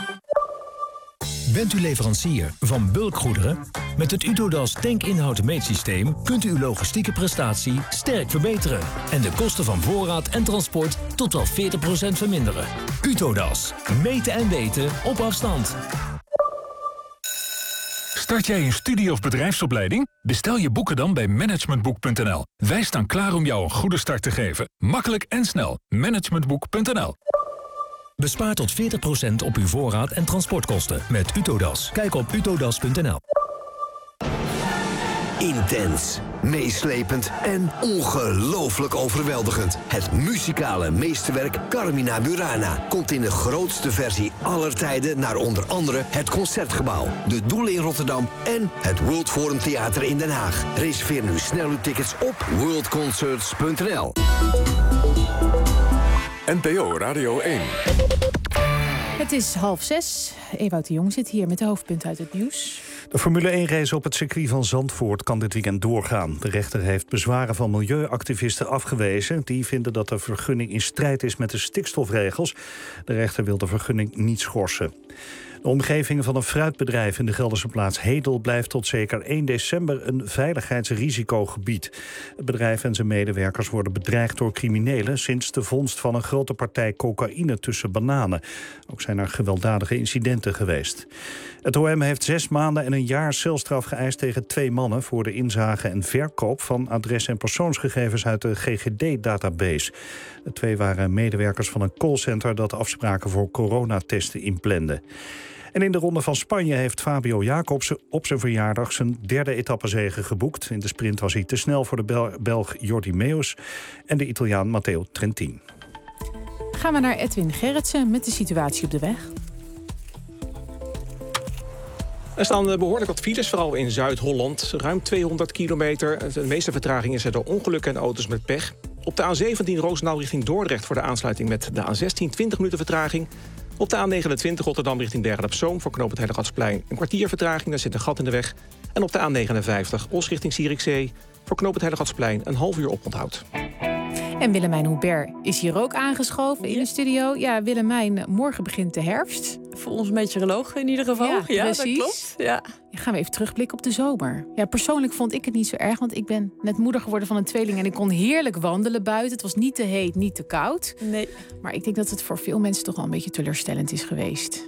Bent u leverancier van bulkgoederen? Met het Utodas tankinhoud meetsysteem kunt u uw logistieke prestatie sterk verbeteren en de kosten van voorraad en transport tot wel veertig procent verminderen. Utodas. Meten en weten op afstand. Start jij een studie- of bedrijfsopleiding? Bestel je boeken dan bij managementboek punt n l. Wij staan klaar om jou een goede start te geven. Makkelijk en snel. managementboek punt n l. Bespaar tot veertig procent op uw voorraad en transportkosten met Utodas. Kijk op utodas punt n l. Intens, meeslepend en ongelooflijk overweldigend. Het muzikale meesterwerk Carmina Burana komt in de grootste versie aller tijden naar onder andere het Concertgebouw, de Doelen in Rotterdam en het World Forum Theater in Den Haag. Reserveer nu snel uw tickets op world concerts punt n l. N P O Radio één. Het is half zes. Ewout de Jong zit hier met de hoofdpunten uit het nieuws. De Formule één-race op het circuit van Zandvoort kan dit weekend doorgaan. De rechter heeft bezwaren van milieuactivisten afgewezen. Die vinden dat de vergunning in strijd is met de stikstofregels. De rechter wil de vergunning niet schorsen. De omgeving van een fruitbedrijf in de Gelderse plaats Hedel blijft tot zeker één december een veiligheidsrisicogebied. Het bedrijf en zijn medewerkers worden bedreigd door criminelen sinds de vondst van een grote partij cocaïne tussen bananen. Ook zijn er gewelddadige incidenten geweest. Het O M heeft zes maanden en een jaar celstraf geëist tegen twee mannen voor de inzage en verkoop van adres- en persoonsgegevens uit de G G D-database. De twee waren medewerkers van een callcenter dat afspraken voor coronatesten inplande. En in de Ronde van Spanje heeft Fabio Jacobsen op zijn verjaardag zijn derde etappezege geboekt. In de sprint was hij te snel voor de Bel- Belg Jordi Meeus en de Italiaan Matteo Trentin. Gaan we naar Edwin Gerritsen met de situatie op de weg. Er staan behoorlijk wat files, vooral in Zuid-Holland. Ruim tweehonderd kilometer. De meeste vertraging is er door ongelukken en auto's met pech. Op de A zeventien Roosendaal richting Dordrecht voor de aansluiting met de A zestien twintig minuten vertraging. Op de A negenentwintig Rotterdam richting Bergen-op-Zoom voor knooppunt Heiligardsplein een kwartier vertraging, daar zit een gat in de weg. En op de A negenenvijftig Os richting Zierikzee voor knooppunt Heiligardsplein een half uur oponthoud. En Willemijn Hubert is hier ook aangeschoven in de studio. Ja, Willemijn, morgen begint de herfst. Volgens meteoroloog in ieder geval. Ja, ja precies. Dat klopt. Ja. Ja, gaan we even terugblikken op de zomer. Ja, persoonlijk vond ik het niet zo erg, want ik ben net moeder geworden van een tweeling en ik kon heerlijk wandelen buiten. Het was niet te heet, niet te koud. Nee. Maar ik denk dat het voor veel mensen toch wel een beetje teleurstellend is geweest.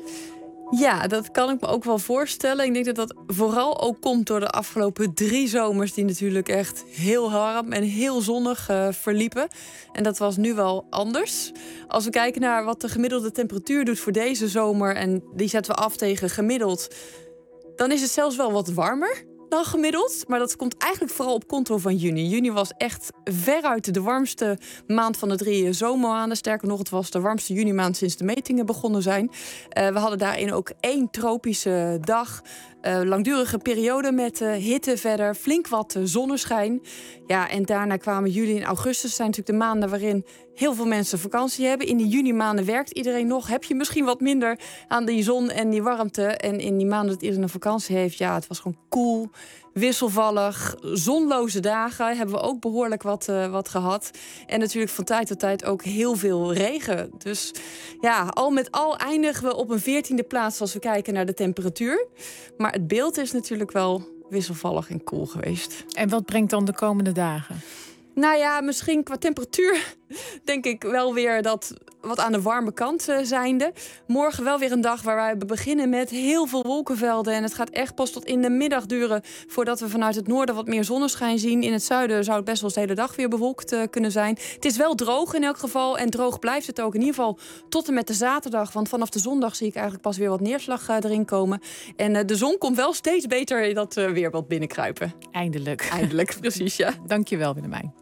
Ja, dat kan ik me ook wel voorstellen. Ik denk dat dat vooral ook komt door de afgelopen drie zomers, die natuurlijk echt heel warm en heel zonnig uh, verliepen. En dat was nu wel anders. Als we kijken naar wat de gemiddelde temperatuur doet voor deze zomer, en die zetten we af tegen gemiddeld, dan is het zelfs wel wat warmer dan gemiddeld. Maar dat komt eigenlijk vooral op konto van juni. Juni was echt veruit de warmste maand van de drie zomermaanden. Sterker nog, het was de warmste junimaand sinds de metingen begonnen zijn. Uh, we hadden daarin ook één tropische dag. Uh, langdurige periode met uh, hitte verder. Flink wat uh, zonneschijn. Ja, en daarna kwamen juli en augustus. Dat zijn natuurlijk de maanden waarin heel veel mensen vakantie hebben. In die junimaanden werkt iedereen nog. Heb je misschien wat minder aan die zon en die warmte. En in die maanden dat iedereen een vakantie heeft, ja, het was gewoon koel, wisselvallig, zonloze dagen. Hebben we ook behoorlijk wat, uh, wat gehad. En natuurlijk van tijd tot tijd ook heel veel regen. Dus ja, al met al eindigen we op een veertiende plaats als we kijken naar de temperatuur. Maar het beeld is natuurlijk wel wisselvallig en koel geweest. En wat brengt dan de komende dagen? Nou ja, misschien qua temperatuur denk ik wel weer dat wat aan de warme kant uh, zijnde. Morgen wel weer een dag waar we beginnen met heel veel wolkenvelden. En het gaat echt pas tot in de middag duren voordat we vanuit het noorden wat meer zonneschijn zien. In het zuiden zou het best wel de hele dag weer bewolkt uh, kunnen zijn. Het is wel droog in elk geval en droog blijft het ook in ieder geval tot en met de zaterdag. Want vanaf de zondag zie ik eigenlijk pas weer wat neerslag uh, erin komen. En uh, de zon komt wel steeds beter in dat uh, weerbeeld binnenkruipen. Eindelijk. Eindelijk, precies, ja. Dankjewel, Willemijn.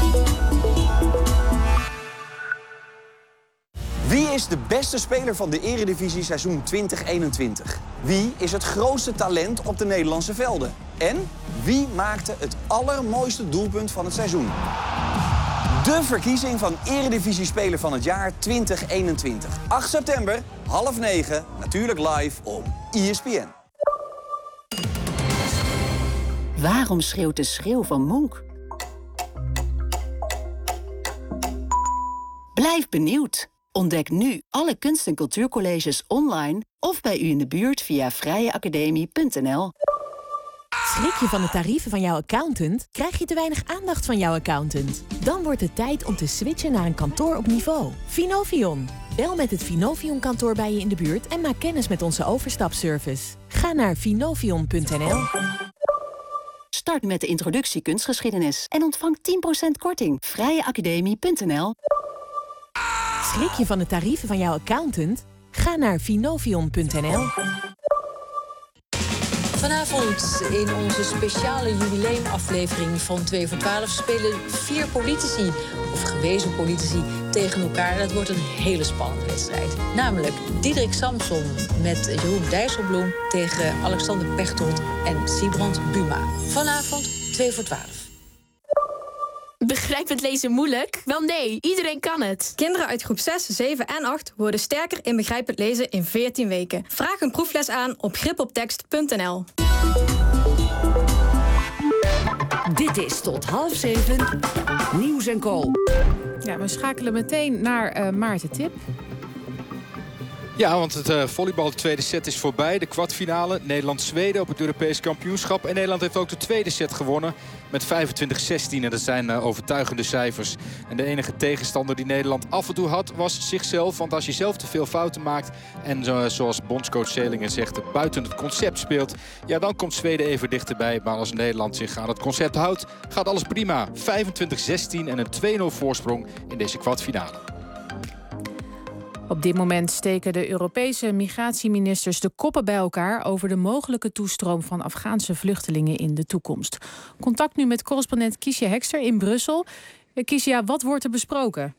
Wie is de beste speler van de Eredivisie seizoen twintig eenentwintig? Wie is het grootste talent op de Nederlandse velden? En wie maakte het allermooiste doelpunt van het seizoen? De verkiezing van Eredivisie-speler van het jaar twintig eenentwintig. acht september, half negen, natuurlijk live op E S P N. Waarom schreeuwt de schreeuw van Monk? Blijf benieuwd. Ontdek nu alle kunst- en cultuurcolleges online of bij u in de buurt via vrije academie punt n l. Schrik je van de tarieven van jouw accountant? Krijg je te weinig aandacht van jouw accountant? Dan wordt het tijd om te switchen naar een kantoor op niveau. Finovion. Bel met het Finovion-kantoor bij je in de buurt en maak kennis met onze overstapservice. Ga naar finovion punt n l. Start met de introductie kunstgeschiedenis en ontvang tien procent korting. vrije academie punt n l. Schrik je van de tarieven van jouw accountant? Ga naar finovion punt n l. Vanavond in onze speciale jubileumaflevering van twee voor twaalf spelen vier politici, of gewezen politici, tegen elkaar. Dat wordt een hele spannende wedstrijd. Namelijk Diederik Samson met Jeroen Dijsselbloem tegen Alexander Pechtold en Sibrand Buma. Vanavond twee voor twaalf. Begrijpend lezen moeilijk? Wel nee, iedereen kan het. Kinderen uit groep zes, zeven en acht worden sterker in begrijpend lezen in veertien weken. Vraag een proefles aan op gripoptekst punt n l. Dit is tot half zeven Nieuws en Co. Ja, we schakelen meteen naar uh, Maarten Tip. Ja, want het uh, volleybal, de tweede set is voorbij. De kwartfinale, Nederland-Zweden op het Europees kampioenschap. En Nederland heeft ook de tweede set gewonnen met vijfentwintig zestien. En dat zijn uh, overtuigende cijfers. En de enige tegenstander die Nederland af en toe had, was zichzelf. Want als je zelf te veel fouten maakt en uh, zoals bondscoach Selingen zegt, buiten het concept speelt, ja, dan komt Zweden even dichterbij. Maar als Nederland zich aan het concept houdt, gaat alles prima. vijfentwintig zestien en een twee nul voorsprong in deze kwartfinale. Op dit moment steken de Europese migratieministers de koppen bij elkaar over de mogelijke toestroom van Afghaanse vluchtelingen in de toekomst. Contact nu met correspondent Kiesja Hekster in Brussel. Kiesja, wat wordt er besproken?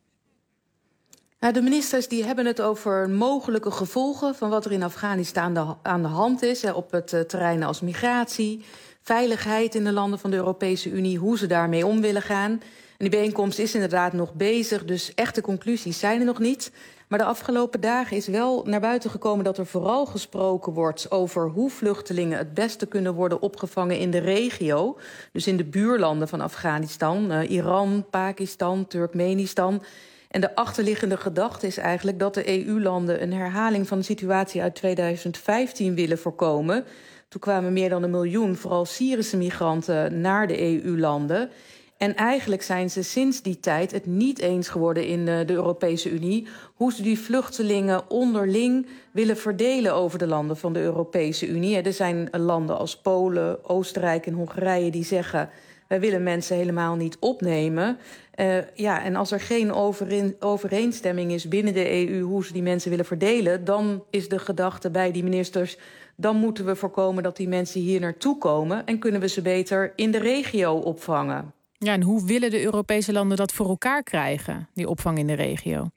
De ministers die hebben het over mogelijke gevolgen van wat er in Afghanistan aan de hand is op het terrein als migratie, veiligheid in de landen van de Europese Unie, hoe ze daarmee om willen gaan. En die bijeenkomst is inderdaad nog bezig, dus echte conclusies zijn er nog niet. Maar de afgelopen dagen is wel naar buiten gekomen dat er vooral gesproken wordt over hoe vluchtelingen het beste kunnen worden opgevangen in de regio. Dus in de buurlanden van Afghanistan, uh, Iran, Pakistan, Turkmenistan. En de achterliggende gedachte is eigenlijk dat de E U-landen een herhaling van de situatie uit tweeduizend vijftien willen voorkomen. Toen kwamen meer dan een miljoen, vooral Syrische migranten, naar de E U-landen. En eigenlijk zijn ze sinds die tijd het niet eens geworden in de Europese Unie hoe ze die vluchtelingen onderling willen verdelen over de landen van de Europese Unie. Er zijn landen als Polen, Oostenrijk en Hongarije die zeggen, wij willen mensen helemaal niet opnemen. Uh, ja, en als er geen overeen, overeenstemming is binnen de E U hoe ze die mensen willen verdelen, dan is de gedachte bij die ministers, dan moeten we voorkomen dat die mensen hier naartoe komen en kunnen we ze beter in de regio opvangen. Ja, en hoe willen de Europese landen dat voor elkaar krijgen, die opvang in de regio?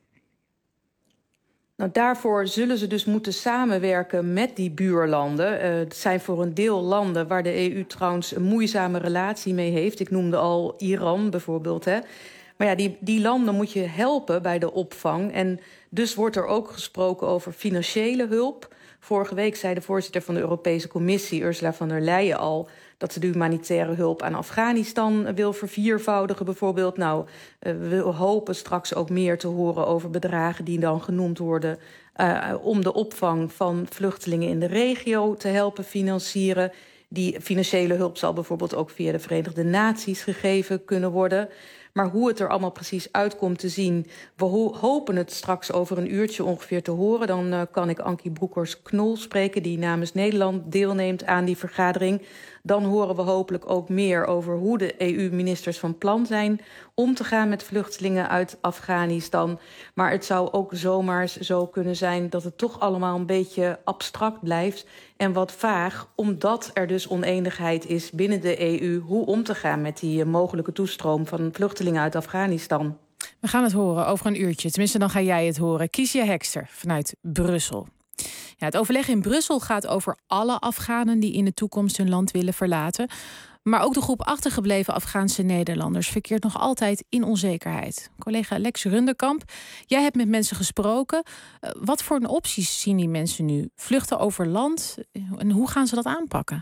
Nou, daarvoor zullen ze dus moeten samenwerken met die buurlanden. Uh, het zijn voor een deel landen waar de E U trouwens een moeizame relatie mee heeft. Ik noemde al Iran bijvoorbeeld. Hè. Maar ja, die, die landen moet je helpen bij de opvang. En dus wordt er ook gesproken over financiële hulp. Vorige week zei de voorzitter van de Europese Commissie, Ursula von der Leyen, al dat ze de humanitaire hulp aan Afghanistan wil verviervoudigen bijvoorbeeld. Nou, we hopen straks ook meer te horen over bedragen die dan genoemd worden uh, om de opvang van vluchtelingen in de regio te helpen financieren. Die financiële hulp zal bijvoorbeeld ook via de Verenigde Naties gegeven kunnen worden. Maar hoe het er allemaal precies uitkomt te zien, we ho- hopen het straks over een uurtje ongeveer te horen. Dan uh, kan ik Ankie Broekers-Knol spreken, die namens Nederland deelneemt aan die vergadering. Dan horen we hopelijk ook meer over hoe de E U-ministers van plan zijn om te gaan met vluchtelingen uit Afghanistan. Maar het zou ook zomaar zo kunnen zijn dat het toch allemaal een beetje abstract blijft en wat vaag, omdat er dus oneenigheid is binnen de E U hoe om te gaan met die mogelijke toestroom van vluchtelingen uit Afghanistan. We gaan het horen over een uurtje. Tenminste, dan ga jij het horen. Kiesja Hekster vanuit Brussel. Ja, het overleg in Brussel gaat over alle Afghanen die in de toekomst hun land willen verlaten. Maar ook de groep achtergebleven Afghaanse Nederlanders verkeert nog altijd in onzekerheid. Collega Lex Runderkamp, jij hebt met mensen gesproken. Uh, wat voor opties zien die mensen nu? Vluchten over land? En hoe gaan ze dat aanpakken?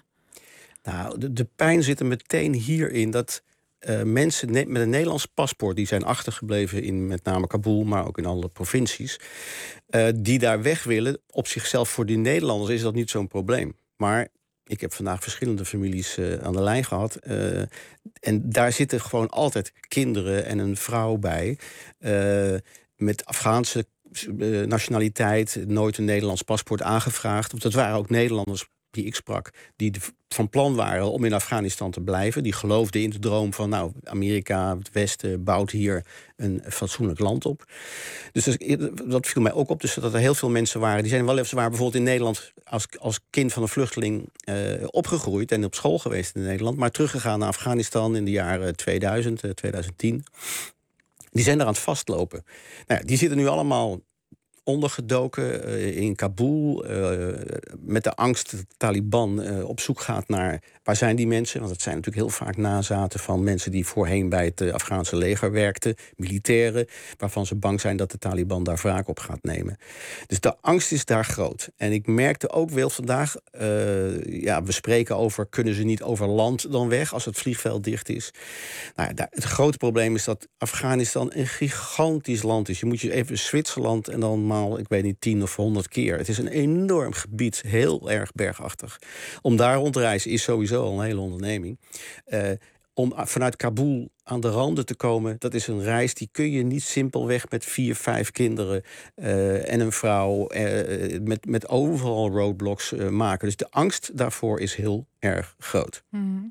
Nou, de, de pijn zit er meteen hierin dat uh, mensen met een Nederlands paspoort, die zijn achtergebleven in met name Kabul, maar ook in alle provincies, uh, die daar weg willen. Op zichzelf voor die Nederlanders is dat niet zo'n probleem. Maar ik heb vandaag verschillende families uh, aan de lijn gehad. Uh, en daar zitten gewoon altijd kinderen en een vrouw bij. Uh, met Afghaanse uh, nationaliteit, nooit een Nederlands paspoort aangevraagd. Want dat waren ook Nederlanders die ik sprak, die de, van plan waren om in Afghanistan te blijven. Die geloofden in de droom van, nou, Amerika, het Westen bouwt hier een fatsoenlijk land op. Dus dat viel mij ook op. Dus dat er heel veel mensen waren. Die zijn wel, ze waren bijvoorbeeld in Nederland als, als kind van een vluchteling uh, opgegroeid en op school geweest in Nederland, maar teruggegaan naar Afghanistan in de jaren tweeduizend, tweeduizend tien. Die zijn daar aan het vastlopen. Nou ja, die zitten nu allemaal ondergedoken uh, in Kabul, uh, met de angst dat de Taliban uh, op zoek gaat naar waar zijn die mensen. Want het zijn natuurlijk heel vaak nazaten van mensen die voorheen bij het uh, Afghaanse leger werkten, militairen, waarvan ze bang zijn dat de Taliban daar wraak op gaat nemen. Dus de angst is daar groot. En ik merkte ook wel vandaag, uh, ja, we spreken over, kunnen ze niet over land dan weg als het vliegveld dicht is. Nou, daar, het grote probleem is dat Afghanistan een gigantisch land is. Je moet je even Zwitserland en dan ik weet niet, tien of honderd keer. Het is een enorm gebied, heel erg bergachtig. Om daar rond te reizen is sowieso al een hele onderneming. Uh, om vanuit Kabul aan de randen te komen, dat is een reis die kun je niet simpelweg met vier, vijf kinderen uh, en een vrouw uh, met, met overal roadblocks uh, maken. Dus de angst daarvoor is heel erg groot. Mm-hmm.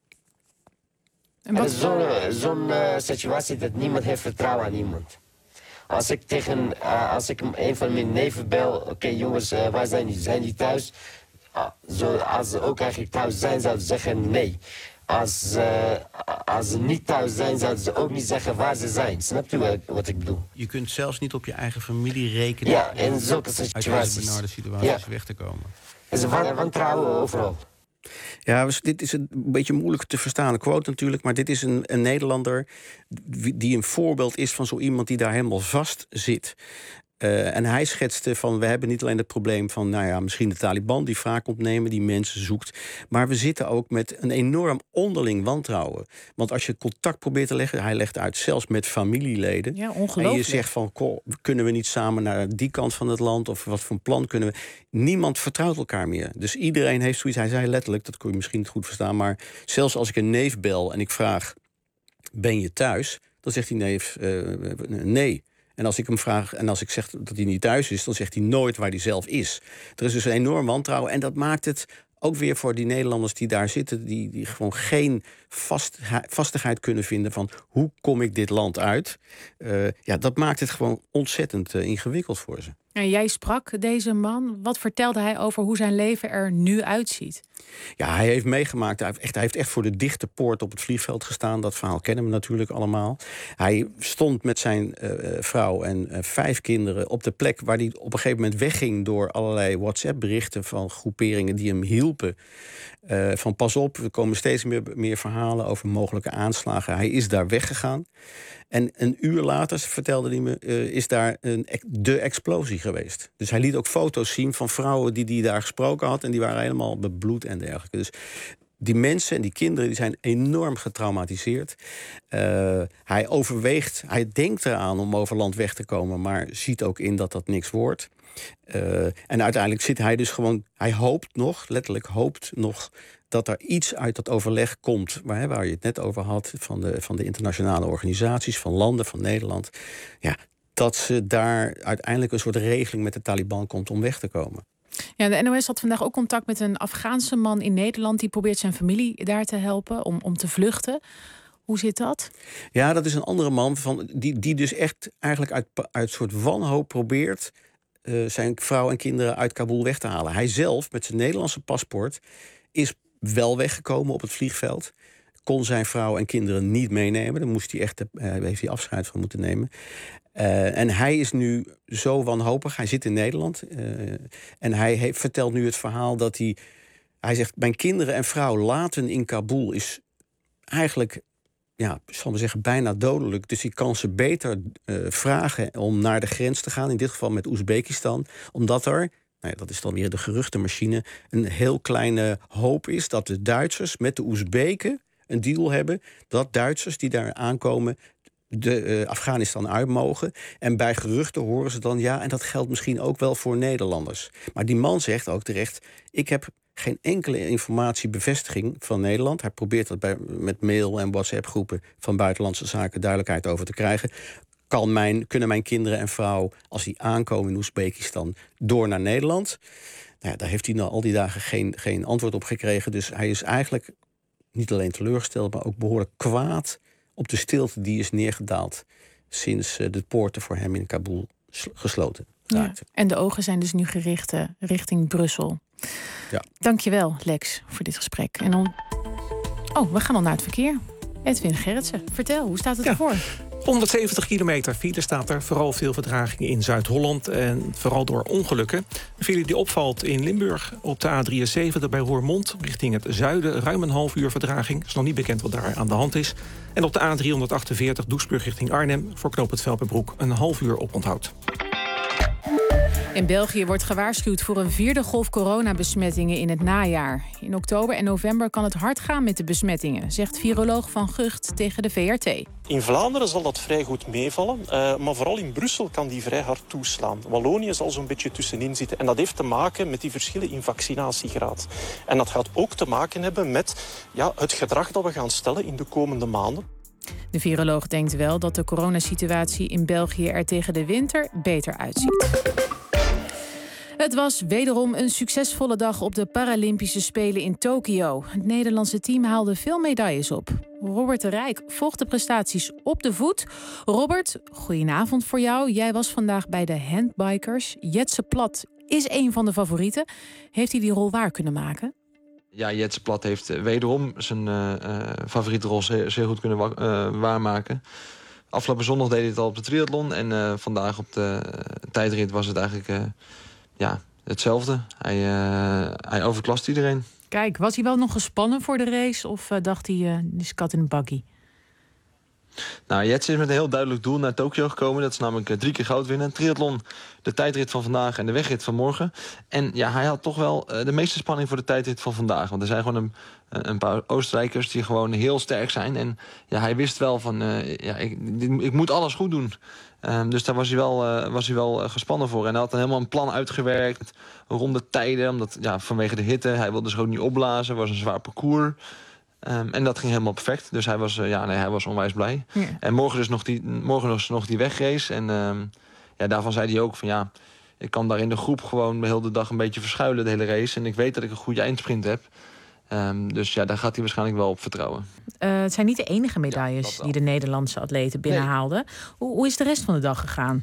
En wat... Zo'n zo'n uh, situatie dat niemand heeft vertrouwen aan iemand. Als ik tegen, uh, als ik een van mijn neven bel, oké okay, jongens, uh, waar zijn die? Zijn die thuis? Uh, zo, als ze ook eigenlijk thuis zijn, zouden ze zeggen nee. Als, uh, als ze niet thuis zijn, zouden ze ook niet zeggen waar ze zijn. Snap je wat ik bedoel? Je kunt zelfs niet op je eigen familie rekenen. Ja, in zulke situaties. Uit deze benarde situaties ja. weg te komen. En ze wantrouwen overal. Ja, dit is een beetje moeilijk te verstaan, een quote natuurlijk, maar dit is een, een Nederlander die een voorbeeld is van zo iemand die daar helemaal vast zit. Uh, en hij schetste van, we hebben niet alleen het probleem van, nou ja, misschien de Taliban die wraak komt nemen, die mensen zoekt, maar we zitten ook met een enorm onderling wantrouwen. Want als je contact probeert te leggen, hij legt uit, zelfs met familieleden. Ja, ongelooflijk. En je zegt van, goh, kunnen we niet samen naar die kant van het land, of wat voor een plan kunnen we? Niemand vertrouwt elkaar meer. Dus iedereen heeft zoiets, hij zei letterlijk, dat kon je misschien niet goed verstaan, maar zelfs als ik een neef bel en ik vraag, ben je thuis? Dan zegt die neef, uh, nee. En als ik hem vraag, en als ik zeg dat hij niet thuis is, dan zegt hij nooit waar hij zelf is. Er is dus een enorm wantrouwen. En dat maakt het ook weer voor die Nederlanders die daar zitten, die, die gewoon geen vast, vastigheid kunnen vinden van hoe kom ik dit land uit. Uh, ja, dat maakt het gewoon ontzettend uh, ingewikkeld voor ze. En jij sprak deze man. Wat vertelde hij over hoe zijn leven er nu uitziet? Ja, hij heeft meegemaakt. Hij heeft, echt, hij heeft echt voor de dichte poort op het vliegveld gestaan. Dat verhaal kennen we natuurlijk allemaal. Hij stond met zijn uh, vrouw en uh, vijf kinderen op de plek waar hij op een gegeven moment wegging door allerlei WhatsApp-berichten van groeperingen die hem hielpen. Uh, van pas op, er komen steeds meer, meer verhalen over mogelijke aanslagen. Hij is daar weggegaan. En een uur later, vertelde hij me, uh, is daar een, de explosie geweest. Dus hij liet ook foto's zien van vrouwen die hij daar gesproken had. En die waren helemaal bebloed en dergelijke. Dus die mensen en die kinderen die zijn enorm getraumatiseerd. Uh, hij overweegt, hij denkt eraan om over land weg te komen, maar ziet ook in dat dat niks wordt. Uh, en uiteindelijk zit hij dus gewoon, hij hoopt nog, letterlijk hoopt nog, dat er iets uit dat overleg komt, waar, waar je het net over had, van de, van de internationale organisaties, van landen, van Nederland. Ja, dat ze daar uiteindelijk een soort regeling met de Taliban komt om weg te komen. Ja, de N O S had vandaag ook contact met een Afghaanse man in Nederland. Die probeert zijn familie daar te helpen om, om te vluchten. Hoe zit dat? Ja, dat is een andere man van, die, die dus echt eigenlijk uit, uit soort wanhoop probeert uh, zijn vrouw en kinderen uit Kabul weg te halen. Hij zelf, met zijn Nederlandse paspoort, is wel weggekomen op het vliegveld. Kon zijn vrouw en kinderen niet meenemen. Daar moest hij echt, uh, heeft hij afscheid van moeten nemen. Uh, en hij is nu zo wanhopig. Hij zit in Nederland. Uh, en hij heeft, vertelt nu het verhaal dat hij... Hij zegt, mijn kinderen en vrouw laten in Kabul is eigenlijk, ja, ik zal maar zeggen, bijna dodelijk. Dus hij kan ze beter uh, vragen om naar de grens te gaan. In dit geval met Oezbekistan. Omdat er, nou ja, dat is dan weer de geruchtenmachine, een heel kleine hoop is dat de Duitsers met de Oezbeken een deal hebben. Dat Duitsers die daar aankomen de uh, Afghanistan uit mogen. En bij geruchten horen ze dan, ja, en dat geldt misschien ook wel voor Nederlanders. Maar die man zegt ook terecht, ik heb geen enkele informatiebevestiging van Nederland. Hij probeert dat bij, met mail en WhatsApp-groepen van Buitenlandse Zaken duidelijkheid over te krijgen. kan mijn, kunnen mijn kinderen en vrouw, als die aankomen in Oezbekistan, door naar Nederland? Nou ja, daar heeft hij nou al die dagen geen, geen antwoord op gekregen. Dus hij is eigenlijk niet alleen teleurgesteld, maar ook behoorlijk kwaad op de stilte die is neergedaald sinds de poorten voor hem in Kabul gesloten raakten. Ja, en de ogen zijn dus nu gericht uh, richting Brussel. Ja. Dankjewel, Lex, voor dit gesprek. En dan... Oh, we gaan al naar het verkeer. Edwin Gerritsen, vertel, hoe staat het ja. ervoor? honderdzeventig kilometer file staat er. Vooral veel vertragingen in Zuid-Holland. En vooral door ongelukken. Een file die opvalt in Limburg op de A drieënzeventig bij Roermond. Richting het zuiden. Ruim een half uur vertraging. Het is nog niet bekend wat daar aan de hand is. En op de A driehonderdachtenveertig Doesburg richting Arnhem. Voor knooppunt Velpenbroek een half uur oponthoud. In België wordt gewaarschuwd voor een vierde golf coronabesmettingen in het najaar. In oktober en november kan het hard gaan met de besmettingen, zegt viroloog Van Gucht tegen de V R T. In Vlaanderen zal dat vrij goed meevallen, uh, maar vooral in Brussel kan die vrij hard toeslaan. Wallonië zal zo'n beetje tussenin zitten en dat heeft te maken met die verschillen in vaccinatiegraad. En dat gaat ook te maken hebben met ja, het gedrag dat we gaan stellen in de komende maanden. De viroloog denkt wel dat de coronasituatie in België er tegen de winter beter uitziet. Het was wederom een succesvolle dag op de Paralympische Spelen in Tokio. Het Nederlandse team haalde veel medailles op. Robert de Rijk volgt de prestaties op de voet. Robert, goedenavond voor jou. Jij was vandaag bij de handbikers. Jetse Plat is een van de favorieten. Heeft hij die rol waar kunnen maken? Ja, Jetse Plat heeft wederom zijn uh, uh, favoriete rol zeer, zeer goed kunnen wa- uh, waarmaken. Afgelopen zondag deed hij het al op de triathlon. En uh, vandaag op de uh, tijdrit was het eigenlijk... Uh, Ja, hetzelfde. Hij, uh, hij overklast iedereen. Kijk, was hij wel nog gespannen voor de race? Of uh, dacht hij, uh, dit is kat in een bakkie? Nou, Jetse is met een heel duidelijk doel naar Tokio gekomen. Dat is namelijk uh, drie keer goud winnen. Triathlon, de tijdrit van vandaag en de wegrit van morgen. En ja, hij had toch wel uh, de meeste spanning voor de tijdrit van vandaag. Want er zijn gewoon een, een paar Oostenrijkers die gewoon heel sterk zijn. En ja, hij wist wel van, uh, ja, ik, ik moet alles goed doen. Um, dus daar was hij wel, uh, was hij wel uh, gespannen voor. En hij had dan helemaal een plan uitgewerkt. Ronde tijden, omdat, ja, vanwege de hitte. Hij wilde zich ook niet opblazen. Het was een zwaar parcours. Um, en dat ging helemaal perfect. Dus hij was, uh, ja, nee, hij was onwijs blij. Ja. En morgen dus nog die, morgen dus nog die wegrace. En um, ja, daarvan zei hij ook van ja... ik kan daar in de groep gewoon de hele dag een beetje verschuilen, de hele race. En ik weet dat ik een goede eindsprint heb. Um, dus ja, daar gaat hij waarschijnlijk wel op vertrouwen. Uh, het zijn niet de enige medailles ja, die de Nederlandse atleten binnenhaalden. Nee. Hoe, hoe is de rest van de dag gegaan?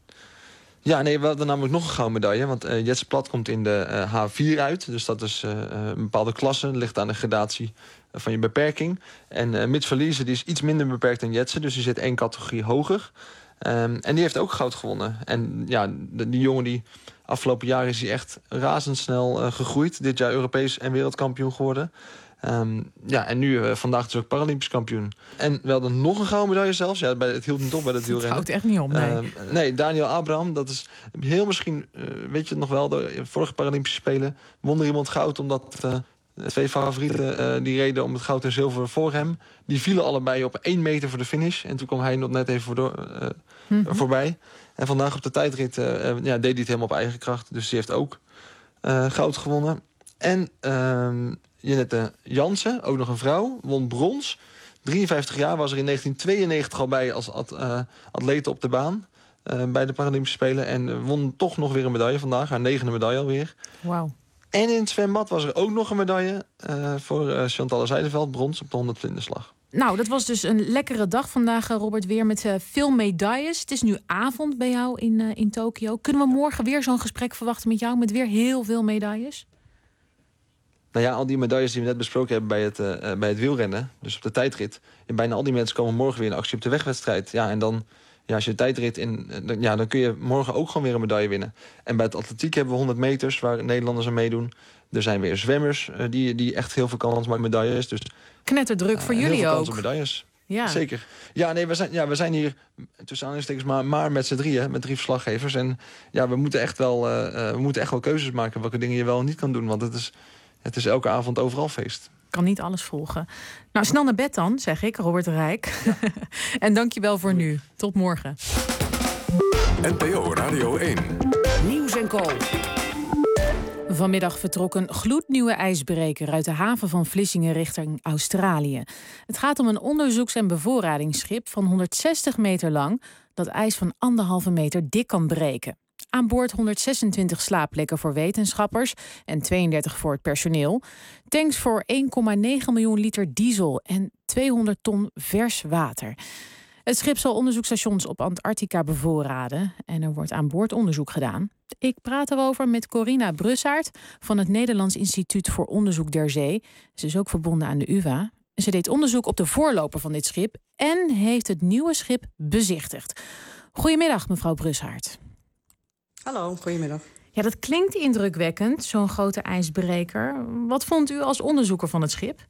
Ja, nee, we hadden namelijk nog een gouden medaille. Want uh, Jetse Plat komt in de uh, H vier uit. Dus dat is uh, een bepaalde klasse. Dat ligt aan de gradatie uh, van je beperking. En uh, Mits Verliezen die is iets minder beperkt dan Jetse. Dus die zit één categorie hoger. Um, en die heeft ook goud gewonnen. En ja, de, die jongen die... afgelopen jaar is hij echt razendsnel uh, gegroeid. Dit jaar Europees en wereldkampioen geworden. Um, ja, en nu uh, vandaag dus ook Paralympisch kampioen. En we hadden nog een gouden medaille zelfs. Ja, bij, het hield niet op bij dat wielrennen. Het houdt echt niet op, nee. Uh, nee, Daniel Abraham, dat is heel misschien... Uh, weet je het nog wel, de vorige Paralympische Spelen... won er iemand goud omdat... Uh, de twee favorieten uh, die reden om het goud en zilver voor hem. Die vielen allebei op één meter voor de finish. En toen kwam hij nog net even voor door, uh, mm-hmm. voorbij. En vandaag op de tijdrit uh, uh, ja, deed hij het helemaal op eigen kracht. Dus die heeft ook uh, goud gewonnen. En uh, Jeannette Jansen, ook nog een vrouw, won brons. drieënvijftig jaar, was er in negentien tweeënnegentig al bij als at, uh, atlete op de baan. Uh, bij de Paralympische Spelen. En uh, won toch nog weer een medaille vandaag. Haar negende medaille alweer. Wauw. En in het zwembad was er ook nog een medaille uh, voor uh, Chantal Zijderveld, brons op de honderd vlinderslag. Nou, dat was dus een lekkere dag vandaag, Robert, weer met uh, veel medailles. Het is nu avond bij jou in, uh, in Tokio. Kunnen we morgen weer zo'n gesprek verwachten met jou met weer heel veel medailles? Nou ja, al die medailles die we net besproken hebben bij het, uh, bij het wielrennen, dus op de tijdrit. En bijna al die mensen komen morgen weer in actie op de wegwedstrijd. Ja, en dan... Ja, als je de tijdrit in, ja, dan kun je morgen ook gewoon weer een medaille winnen. En bij het atletiek hebben we honderd meters waar Nederlanders aan meedoen. Er zijn weer zwemmers uh, die, die echt heel veel kans maken medailles. Dus, knetterdruk voor uh, jullie heel veel ook. Kans op medailles. Ja. Zeker. Ja, nee, we zijn, ja, we zijn hier tussen aanhalingstekens maar, maar met z'n drieën, met drie verslaggevers. En ja, we moeten echt wel, uh, uh, we moeten echt wel keuzes maken welke dingen je wel en niet kan doen. Want het is, het is elke avond overal feest. Kan niet alles volgen. Nou, snel naar bed dan, zeg ik, Robert de Rijk. Ja. En dank je wel voor nu. Tot morgen. N P O Radio één. Nieuws en Co. Vanmiddag vertrok een gloednieuwe ijsbreker uit de haven van Vlissingen richting Australië. Het gaat om een onderzoeks- en bevoorradingsschip van honderdzestig meter lang dat ijs van anderhalve meter dik kan breken. Aan boord honderdzesentwintig slaapplekken voor wetenschappers en tweeëndertig voor het personeel. Tanks voor één komma negen miljoen liter diesel en tweehonderd ton vers water. Het schip zal onderzoeksstations op Antarctica bevoorraden en er wordt aan boord onderzoek gedaan. Ik praat erover met Corina Brussaert van het Nederlands Instituut voor Onderzoek der Zee. Ze is ook verbonden aan de U vA. Ze deed onderzoek op de voorloper van dit schip en heeft het nieuwe schip bezichtigd. Goedemiddag, mevrouw Brussaert. Hallo, goedemiddag. Ja, dat klinkt indrukwekkend, zo'n grote ijsbreker. Wat vond u als onderzoeker van het schip?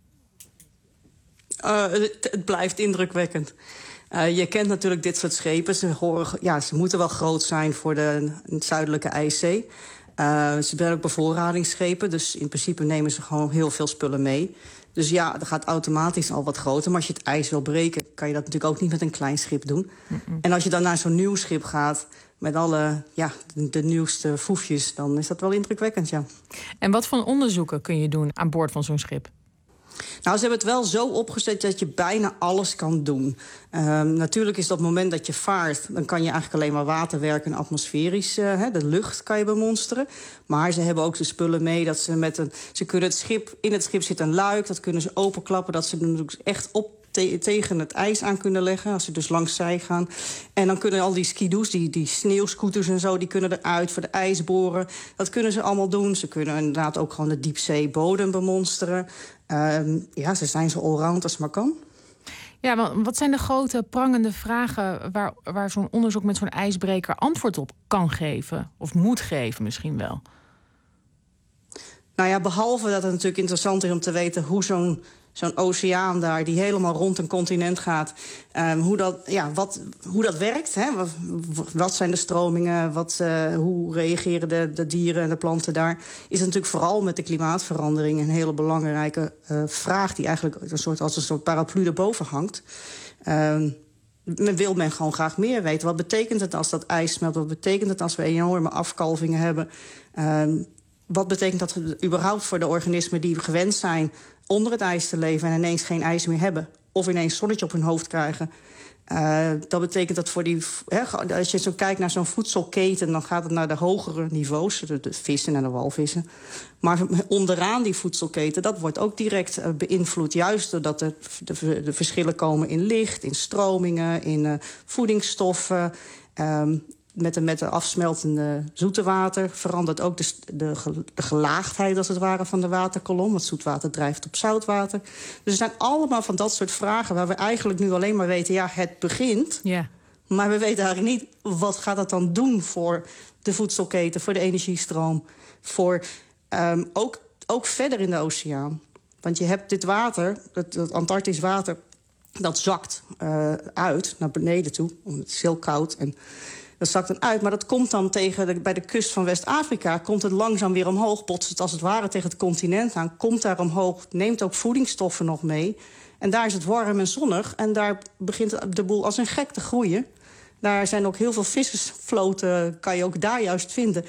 Uh, het, het blijft indrukwekkend. Uh, je kent natuurlijk dit soort schepen. Ze, horen, ja, ze moeten wel groot zijn voor de zuidelijke IJszee. Uh, ze zijn ook bevoorradingsschepen, dus in principe nemen ze gewoon heel veel spullen mee. Dus ja, dat gaat automatisch al wat groter. Maar als je het ijs wil breken, kan je dat natuurlijk ook niet met een klein schip doen. Mm-mm. En als je dan naar zo'n nieuw schip gaat met alle ja, de, de nieuwste foefjes, dan is dat wel indrukwekkend, ja. En wat voor onderzoeken kun je doen aan boord van zo'n schip? Nou, ze hebben het wel zo opgezet dat je bijna alles kan doen. Um, natuurlijk is dat het moment dat je vaart, dan kan je eigenlijk alleen maar waterwerk en atmosferisch, uh, hè, de lucht kan je bemonsteren. Maar ze hebben ook de spullen mee dat ze met een, ze kunnen het schip, in het schip zit een luik, dat kunnen ze openklappen, dat ze natuurlijk echt op te, tegen het ijs aan kunnen leggen, als ze dus langs zij gaan. En dan kunnen al die skidoes, die, die sneeuwscooters en zo, die kunnen eruit voor de ijsboren. Dat kunnen ze allemaal doen. Ze kunnen inderdaad ook gewoon de diepzeebodem bemonsteren. Um, ja, ze zijn zo allround als maar kan. Ja, want wat zijn de grote prangende vragen waar, waar zo'n onderzoek met zo'n ijsbreker antwoord op kan geven? Of moet geven misschien wel? Nou ja, behalve dat het natuurlijk interessant is om te weten hoe zo'n zo'n oceaan daar, die helemaal rond een continent gaat, um, hoe, dat, ja, wat, hoe dat werkt. Hè? Wat, wat zijn de stromingen, wat, uh, hoe reageren de, de dieren en de planten daar, is natuurlijk vooral met de klimaatverandering een hele belangrijke uh, vraag die eigenlijk een soort, als een soort paraplu erboven hangt. Um, men wil men gewoon graag meer weten. Wat betekent het als dat ijs smelt? Wat betekent het als we enorme afkalvingen hebben? Um, wat betekent dat überhaupt voor de organismen die gewend zijn onder het ijs te leven en ineens geen ijs meer hebben, of ineens zonnetje op hun hoofd krijgen? Uh, dat betekent dat voor die, he, als je zo kijkt naar zo'n voedselketen, dan gaat het naar de hogere niveaus, de, de vissen en de walvissen. Maar onderaan die voedselketen, dat wordt ook direct uh, beïnvloed, juist doordat er de, de verschillen komen in licht, in stromingen, in uh, voedingsstoffen. Um, Met de, met de afsmeltende zoete water verandert ook de, de, de gelaagdheid, als het ware, van de waterkolom. Want zoetwater drijft op zoutwater. Dus er zijn allemaal van dat soort vragen waar we eigenlijk nu alleen maar weten, ja, het begint. Ja. Maar we weten eigenlijk niet, wat gaat dat dan doen voor de voedselketen, voor de energiestroom, voor um, ook, ook verder in de oceaan. Want je hebt dit water, dat, dat Antarctisch water, dat zakt uh, uit naar beneden toe. Het is heel koud en dat zakt dan uit, maar dat komt dan tegen de, bij de kust van West-Afrika, komt het langzaam weer omhoog, botst het als het ware tegen het continent aan, komt daar omhoog, neemt ook voedingsstoffen nog mee. En daar is het warm en zonnig en daar begint de boel als een gek te groeien. Daar zijn ook heel veel vissersvloten, kan je ook daar juist vinden.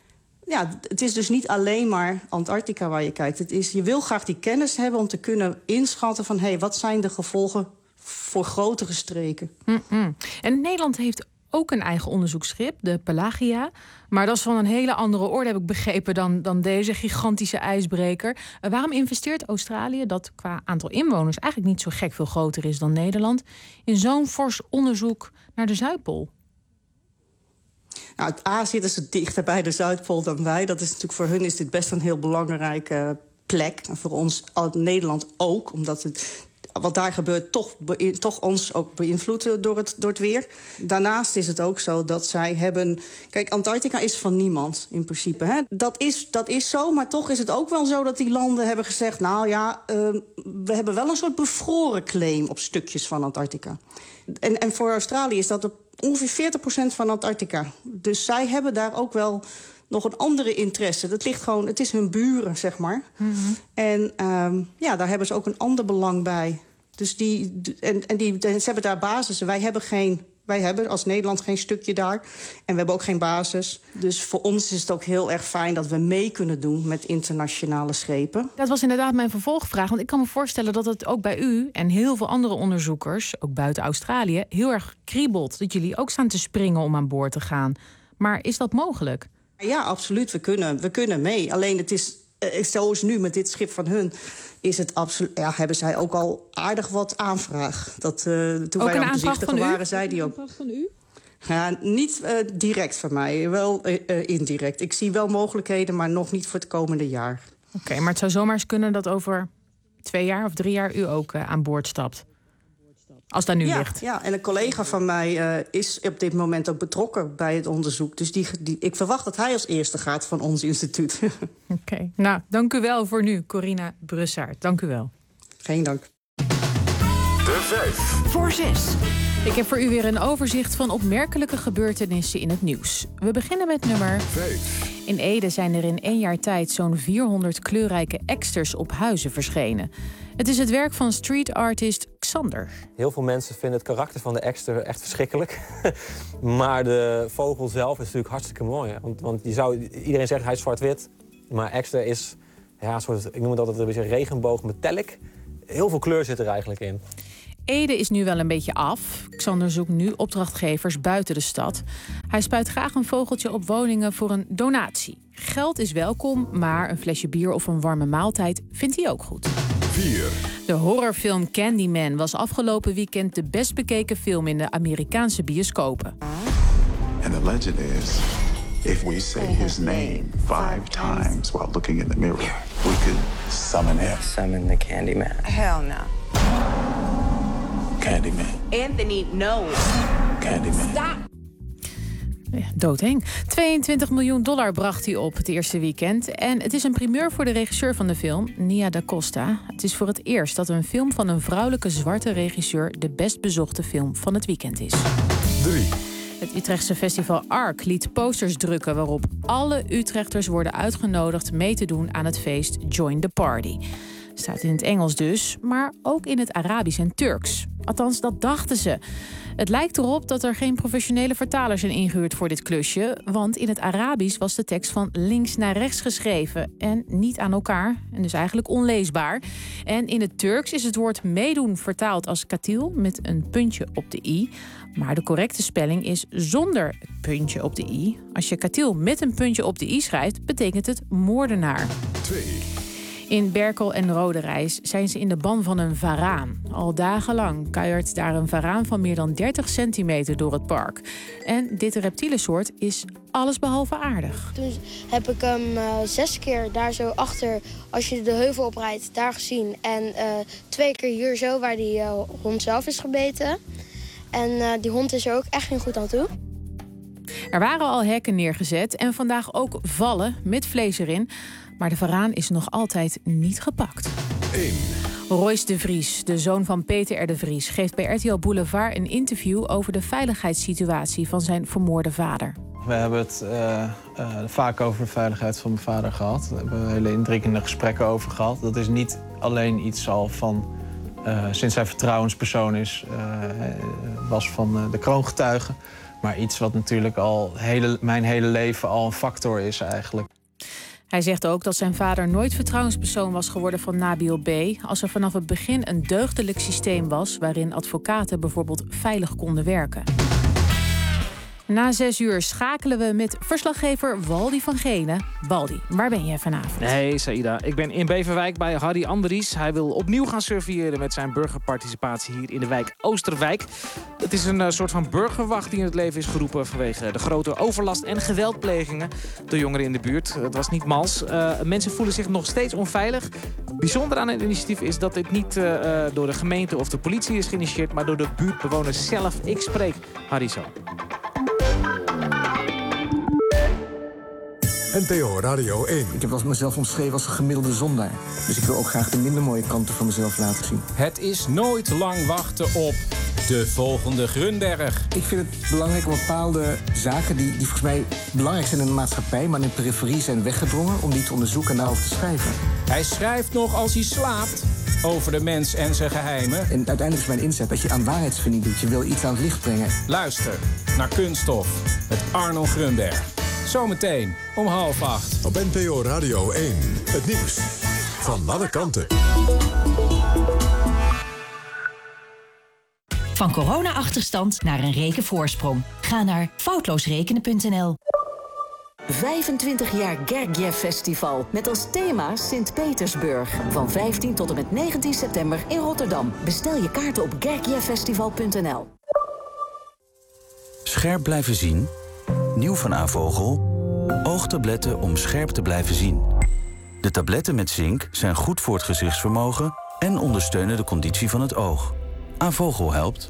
Ja, het is dus niet alleen maar Antarctica waar je kijkt. Het is, je wil graag die kennis hebben om te kunnen inschatten van, hé, hey, wat zijn de gevolgen voor grotere streken? Mm-mm. En Nederland heeft ook een eigen onderzoeksschip, de Pelagia. Maar dat is van een hele andere orde, heb ik begrepen, dan, dan deze gigantische ijsbreker. Uh, waarom investeert Australië, dat qua aantal inwoners eigenlijk niet zo gek veel groter is dan Nederland, in zo'n fors onderzoek naar de Zuidpool? Nou, het A zitten ze dichter bij de Zuidpool dan wij. Dat is natuurlijk, voor hun is dit best een heel belangrijke plek. En voor ons, Nederland ook, omdat het, wat daar gebeurt, toch, toch ons ook beïnvloedt door het, door het weer. Daarnaast is het ook zo dat zij hebben, kijk, Antarctica is van niemand in principe. Hè? Dat, is, dat is zo, maar toch is het ook wel zo dat die landen hebben gezegd, nou ja, uh, we hebben wel een soort bevroren claim op stukjes van Antarctica. En, en voor Australië is dat op ongeveer veertig procent van Antarctica. Dus zij hebben daar ook wel nog een andere interesse. Dat ligt gewoon, het is hun buren, zeg maar. Mm-hmm. En um, ja, daar hebben ze ook een ander belang bij. Dus die, en, en die, ze hebben daar basis. Wij hebben geen Wij hebben als Nederland geen stukje daar. En we hebben ook geen basis. Dus voor ons is het ook heel erg fijn dat we mee kunnen doen met internationale schepen. Dat was inderdaad mijn vervolgvraag. Want ik kan me voorstellen dat het ook bij u en heel veel andere onderzoekers, ook buiten Australië, heel erg kriebelt. Dat jullie ook staan te springen om aan boord te gaan. Maar is dat mogelijk? Ja, absoluut. We kunnen, we kunnen mee. Alleen het is, uh, zoals nu met dit schip van hun, is het absoluut, ja, hebben zij ook al aardig wat aanvraag. Dat, uh, toen ook wij een aan het bezichtigen waren, zei die ook. Een aanvraag van u? Ja, niet uh, direct van mij, wel uh, uh, indirect. Ik zie wel mogelijkheden, maar nog niet voor het komende jaar. Oké, okay, maar het zou zomaar eens kunnen dat over twee jaar of drie jaar u ook uh, aan boord stapt. Als dat nu ja, ligt. Ja, en een collega van mij uh, is op dit moment ook betrokken bij het onderzoek. Dus die, die, ik verwacht dat hij als eerste gaat van ons instituut. Oké, okay. Nou, dank u wel voor nu, Corina Brussaert. Dank u wel. Geen dank. De vijf. Voor zes. Ik heb voor u weer een overzicht van opmerkelijke gebeurtenissen in het nieuws. We beginnen met nummer vijf. In Ede zijn er in één jaar tijd zo'n vierhonderd kleurrijke eksters op huizen verschenen. Het is het werk van street artist Xander. Heel veel mensen vinden het karakter van de ekster echt verschrikkelijk. Maar de vogel zelf is natuurlijk hartstikke mooi. Hè? Want, want je zou, iedereen zegt hij is zwart-wit. Maar ekster is, ja, een soort, ik noem het altijd een beetje regenboog metallic. Heel veel kleur zit er eigenlijk in. Ede is nu wel een beetje af. Xander zoekt nu opdrachtgevers buiten de stad. Hij spuit graag een vogeltje op woningen voor een donatie. Geld is welkom, maar een flesje bier of een warme maaltijd vindt hij ook goed. vier. De horrorfilm Candyman was afgelopen weekend de best bekeken film in de Amerikaanse bioscopen. And the legend is, if we say his name five times while looking in the mirror, we could summon him. Summon the Candyman. Hell no. Candyman. Anthony, no. Candyman. Stop. Ja, doodeng. tweeëntwintig miljoen dollar bracht hij op het eerste weekend. En het is een primeur voor de regisseur van de film, Nia Da Costa. Het is voor het eerst dat een film van een vrouwelijke zwarte regisseur de best bezochte film van het weekend is. drie. Het Utrechtse festival Arc liet posters drukken waarop alle Utrechters worden uitgenodigd mee te doen aan het feest Join the Party. Staat in het Engels dus, maar ook in het Arabisch en Turks. Althans, dat dachten ze. Het lijkt erop dat er geen professionele vertalers zijn ingehuurd voor dit klusje, want in het Arabisch was de tekst van links naar rechts geschreven en niet aan elkaar, en dus eigenlijk onleesbaar. En in het Turks is het woord meedoen vertaald als katil met een puntje op de i, maar de correcte spelling is zonder het puntje op de i. Als je katil met een puntje op de i schrijft, betekent het moordenaar. twee. In Berkel en Roderijs zijn ze in de ban van een varaan. Al dagenlang kuiert daar een varaan van meer dan dertig centimeter door het park. En dit reptielensoort is allesbehalve aardig. Toen heb ik hem uh, zes keer daar zo achter, als je de heuvel oprijdt, daar gezien. En uh, twee keer hier zo, waar die uh, hond zelf is gebeten. En uh, die hond is er ook echt niet goed aan toe. Er waren al hekken neergezet en vandaag ook vallen met vlees erin. Maar de varaan is nog altijd niet gepakt. één. Royce de Vries, de zoon van Peter R. de Vries, geeft bij R T L Boulevard een interview over de veiligheidssituatie van zijn vermoorde vader. We hebben het uh, uh, vaak over de veiligheid van mijn vader gehad. We hebben hele indringende gesprekken over gehad. Dat is niet alleen iets al van, uh, sinds hij vertrouwenspersoon is, uh, was van uh, de kroongetuigen. Maar iets wat natuurlijk al hele, mijn hele leven al een factor is eigenlijk. Hij zegt ook dat zijn vader nooit vertrouwenspersoon was geworden van Nabil B. als er vanaf het begin een deugdelijk systeem was waarin advocaten bijvoorbeeld veilig konden werken. Na zes uur schakelen we met verslaggever Waldy van Genen. Waldy, waar ben jij vanavond? Hey Saïda, ik ben in Beverwijk bij Harry Andries. Hij wil opnieuw gaan surveilleren met zijn burgerparticipatie hier in de wijk Oosterwijk. Het is een uh, soort van burgerwacht die in het leven is geroepen vanwege de grote overlast en geweldplegingen door jongeren in de buurt. Het was niet mals. Uh, mensen voelen zich nog steeds onveilig. Bijzonder aan het initiatief is dat dit niet uh, door de gemeente of de politie is geïnitieerd, maar door de buurtbewoners zelf. Ik spreek Harry zo. N P O Radio één. Ik heb wel mezelf omschreven als een gemiddelde zondaar. Dus ik wil ook graag de minder mooie kanten van mezelf laten zien. Het is nooit lang wachten op de volgende Grunberg. Ik vind het belangrijk om bepaalde zaken die, die volgens mij belangrijk zijn in de maatschappij, maar in de periferie zijn weggedrongen, om die te onderzoeken en daarover te schrijven. Hij schrijft nog als hij slaapt. over de mens en zijn geheimen. En uiteindelijk is mijn inzet dat je aan waarheidsvinding doet. Je wil iets aan het licht brengen. Luister naar Kunststof met Arno Grunberg. Zometeen om half acht. Op N P O Radio één. Het nieuws van alle kanten. Van corona-achterstand naar een rekenvoorsprong. Ga naar foutloosrekenen punt n l. vijfentwintig jaar Gergiev Festival met als thema Sint-Petersburg. Van vijftien tot en met negentien september in Rotterdam. Bestel je kaarten op gergiev festival punt n l. Scherp blijven zien? Nieuw van Avogel. Oogtabletten om scherp te blijven zien. De tabletten met zink zijn goed voor het gezichtsvermogen en ondersteunen de conditie van het oog. Avogel helpt.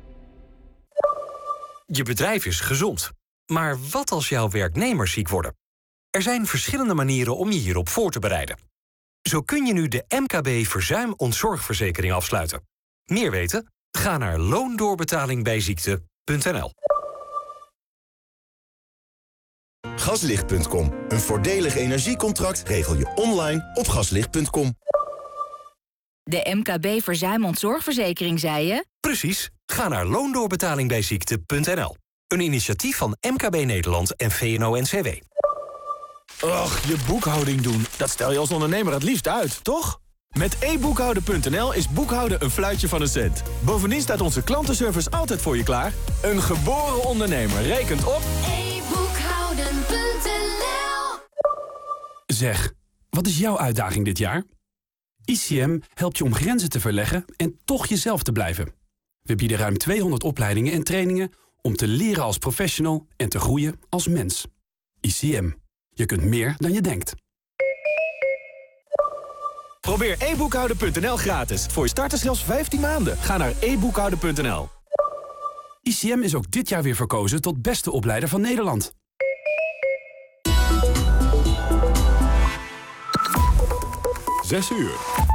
Je bedrijf is gezond. Maar wat als jouw werknemers ziek worden? Er zijn verschillende manieren om je hierop voor te bereiden. Zo kun je nu de M K B verzuim-ontzorgverzekering afsluiten. Meer weten? Ga naar loondoorbetalingbijziekte punt n l. Gaslicht punt com. Een voordelig energiecontract regel je online op gaslicht punt com. De M K B verzuim-ontzorgverzekering, zei je? Precies. Ga naar loondoorbetalingbijziekte punt n l. Een initiatief van M K B Nederland en V N O N C W. Och, je boekhouding doen. Dat stel je als ondernemer het liefst uit, toch? Met e boekhouden punt n l is boekhouden een fluitje van een cent. Bovendien staat onze klantenservice altijd voor je klaar. Een geboren ondernemer rekent op... e boekhouden punt n l. Zeg, wat is jouw uitdaging dit jaar? I C M helpt je om grenzen te verleggen en toch jezelf te blijven. We bieden ruim tweehonderd opleidingen en trainingen om te leren als professional en te groeien als mens. I C M. Je kunt meer dan je denkt. Probeer e boekhouden punt n l gratis. Voor je starters zelfs vijftien maanden. Ga naar e boekhouden punt n l. I C M is ook dit jaar weer verkozen tot beste opleider van Nederland. Zes uur.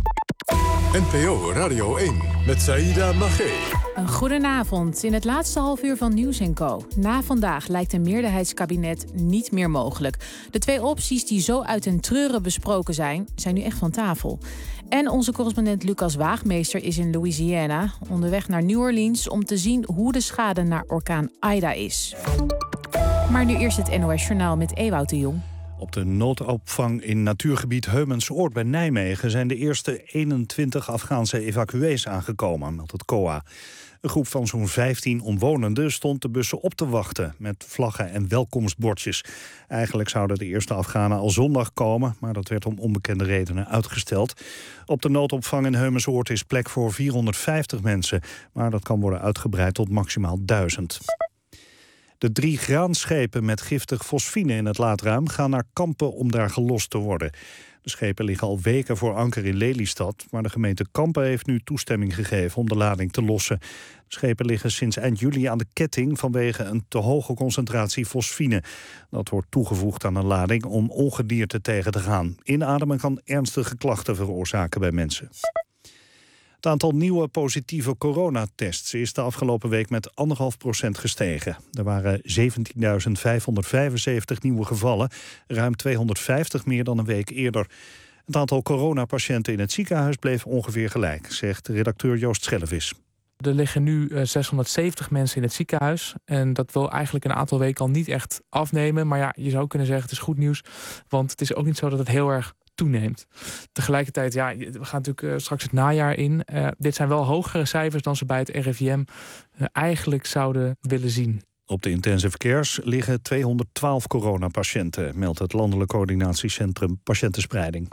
N P O Radio één met Saïda Magé. Een goedenavond. In het laatste half uur van Nieuws en Co. Na vandaag lijkt een meerderheidskabinet niet meer mogelijk. De twee opties die zo uit den treuren besproken zijn, zijn nu echt van tafel. En onze correspondent Lucas Waagmeester is in Louisiana, onderweg naar New Orleans om te zien hoe de schade naar orkaan Ida is. Maar nu eerst het N O S-journaal met Ewout de Jong. Op de noodopvang in natuurgebied Heumensoord bij Nijmegen zijn de eerste eenentwintig Afghaanse evacuees aangekomen, meldt het C O A. Een groep van zo'n vijftien omwonenden stond de bussen op te wachten met vlaggen en welkomstbordjes. Eigenlijk zouden de eerste Afghanen al zondag komen, maar dat werd om onbekende redenen uitgesteld. Op de noodopvang in Heumensoord is plek voor vierhonderdvijftig mensen, maar dat kan worden uitgebreid tot maximaal duizend. De drie graanschepen met giftig fosfine in het laadruim gaan naar Kampen om daar gelost te worden. De schepen liggen al weken voor anker in Lelystad, maar de gemeente Kampen heeft nu toestemming gegeven om de lading te lossen. De schepen liggen sinds eind juli aan de ketting vanwege een te hoge concentratie fosfine. Dat wordt toegevoegd aan een lading om ongedierte tegen te gaan. Inademen kan ernstige klachten veroorzaken bij mensen. Het aantal nieuwe positieve coronatests is de afgelopen week met anderhalf procent gestegen. Er waren zeventienduizend vijfhonderdvijfenzeventig nieuwe gevallen, ruim tweehonderdvijftig meer dan een week eerder. Het aantal coronapatiënten in het ziekenhuis bleef ongeveer gelijk, zegt redacteur Joost Schellevis. Er liggen nu zeshonderdzeventig mensen in het ziekenhuis. En dat wil eigenlijk een aantal weken al niet echt afnemen. Maar ja, je zou kunnen zeggen, het is goed nieuws. Want het is ook niet zo dat het heel erg toeneemt. Tegelijkertijd, ja, we gaan natuurlijk uh, straks het najaar in. Uh, dit zijn wel hogere cijfers dan ze bij het R I V M uh, eigenlijk zouden willen zien. Op de intensive cares liggen tweehonderdtwaalf coronapatiënten, meldt het Landelijk Coördinatiecentrum Patiëntenspreiding.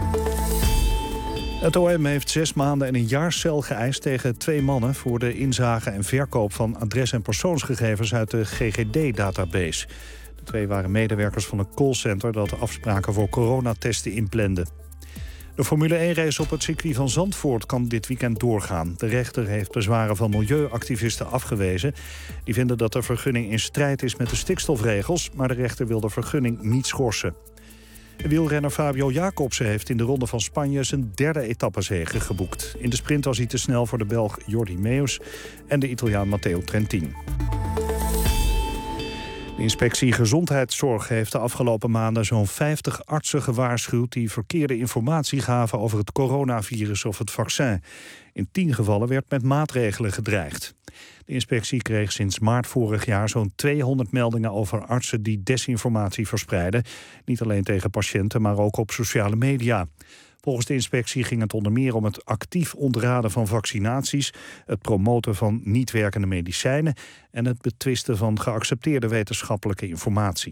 Het O M heeft zes maanden en een jaar cel geëist tegen twee mannen voor de inzage en verkoop van adres- en persoonsgegevens uit de G G D-database. De twee waren medewerkers van een callcenter dat afspraken voor coronatesten inplande. De Formule één-race op het circuit van Zandvoort kan dit weekend doorgaan. De rechter heeft bezwaren van milieuactivisten afgewezen. Die vinden dat de vergunning in strijd is met de stikstofregels, maar de rechter wil de vergunning niet schorsen. Wielrenner Fabio Jacobsen heeft in de Ronde van Spanje zijn derde etappezege geboekt. In de sprint was hij te snel voor de Belg Jordi Meeus en de Italiaan Matteo Trentin. De inspectie Gezondheidszorg heeft de afgelopen maanden zo'n vijftig artsen gewaarschuwd die verkeerde informatie gaven over het coronavirus of het vaccin. In tien gevallen werd met maatregelen gedreigd. De inspectie kreeg sinds maart vorig jaar zo'n tweehonderd meldingen over artsen die desinformatie verspreiden. Niet alleen tegen patiënten, maar ook op sociale media. Volgens de inspectie ging het onder meer om het actief ontraden van vaccinaties, het promoten van niet werkende medicijnen en het betwisten van geaccepteerde wetenschappelijke informatie.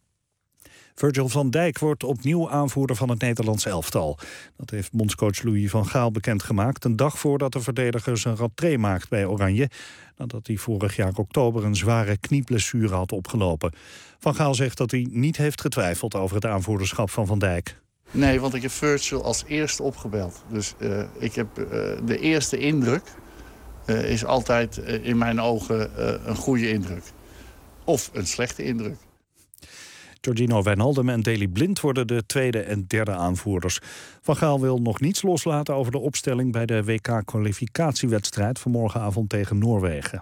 Virgil van Dijk wordt opnieuw aanvoerder van het Nederlands elftal. Dat heeft bondscoach Louis van Gaal bekendgemaakt, een dag voordat de verdediger zijn rentree maakt bij Oranje, nadat hij vorig jaar oktober een zware knieblessure had opgelopen. Van Gaal zegt dat hij niet heeft getwijfeld over het aanvoerderschap van Van Dijk. Nee, want ik heb Virgil als eerste opgebeld. Dus uh, ik heb uh, de eerste indruk uh, is altijd uh, in mijn ogen uh, een goede indruk. Of een slechte indruk. Georgino Wijnaldum en Daley Blind worden de tweede en derde aanvoerders. Van Gaal wil nog niets loslaten over de opstelling bij de W K-kwalificatiewedstrijd van morgenavond tegen Noorwegen.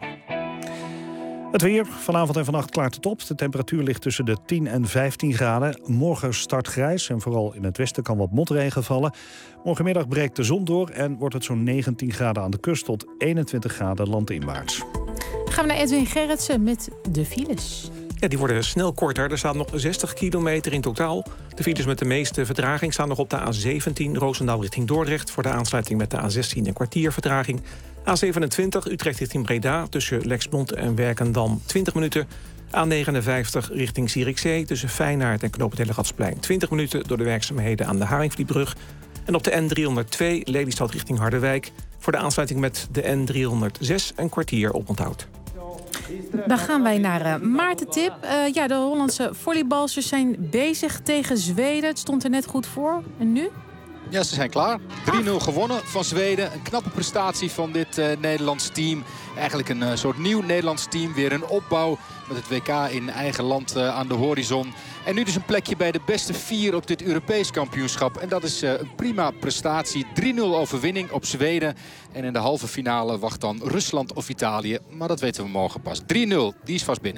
Het weer. Vanavond en vannacht klaart het op. De temperatuur ligt tussen de tien en vijftien graden. Morgen start grijs en vooral in het westen kan wat motregen vallen. Morgenmiddag breekt de zon door en wordt het zo'n negentien graden aan de kust tot eenentwintig graden landinwaarts. Gaan we naar Edwin Gerritsen met de files. Ja, die worden snel korter. Er staat nog zestig kilometer in totaal. De files met de meeste vertraging staan nog op de A zeventien... Roosendaal richting Dordrecht voor de aansluiting met de A zestien een kwartier vertraging. A zevenentwintig Utrecht richting Breda tussen Lexmond en Werkendam twintig minuten. A negenenvijftig richting Zierikzee tussen Feyenaard en Knoop het Hellegatsplein twintig minuten door de werkzaamheden aan de Haringvlietbrug. En op de N driehonderdtwee Lelystad richting Harderwijk voor de aansluiting met de N driehonderdzes een kwartier oponthoud. Dan gaan wij naar uh, Maarten Tip. Uh, ja, de Hollandse volleybalsters zijn bezig tegen Zweden. Het stond er net goed voor. En nu? Ja, ze zijn klaar. drie nul gewonnen van Zweden. Een knappe prestatie van dit uh, Nederlands team. Eigenlijk een uh, soort nieuw Nederlands team. Weer een opbouw met het W K in eigen land uh, aan de horizon. En nu dus een plekje bij de beste vier op dit Europees kampioenschap. En dat is uh, een prima prestatie. drie nul overwinning op Zweden. En in de halve finale wacht dan Rusland of Italië. Maar dat weten we morgen pas. drie nul, die is vast binnen.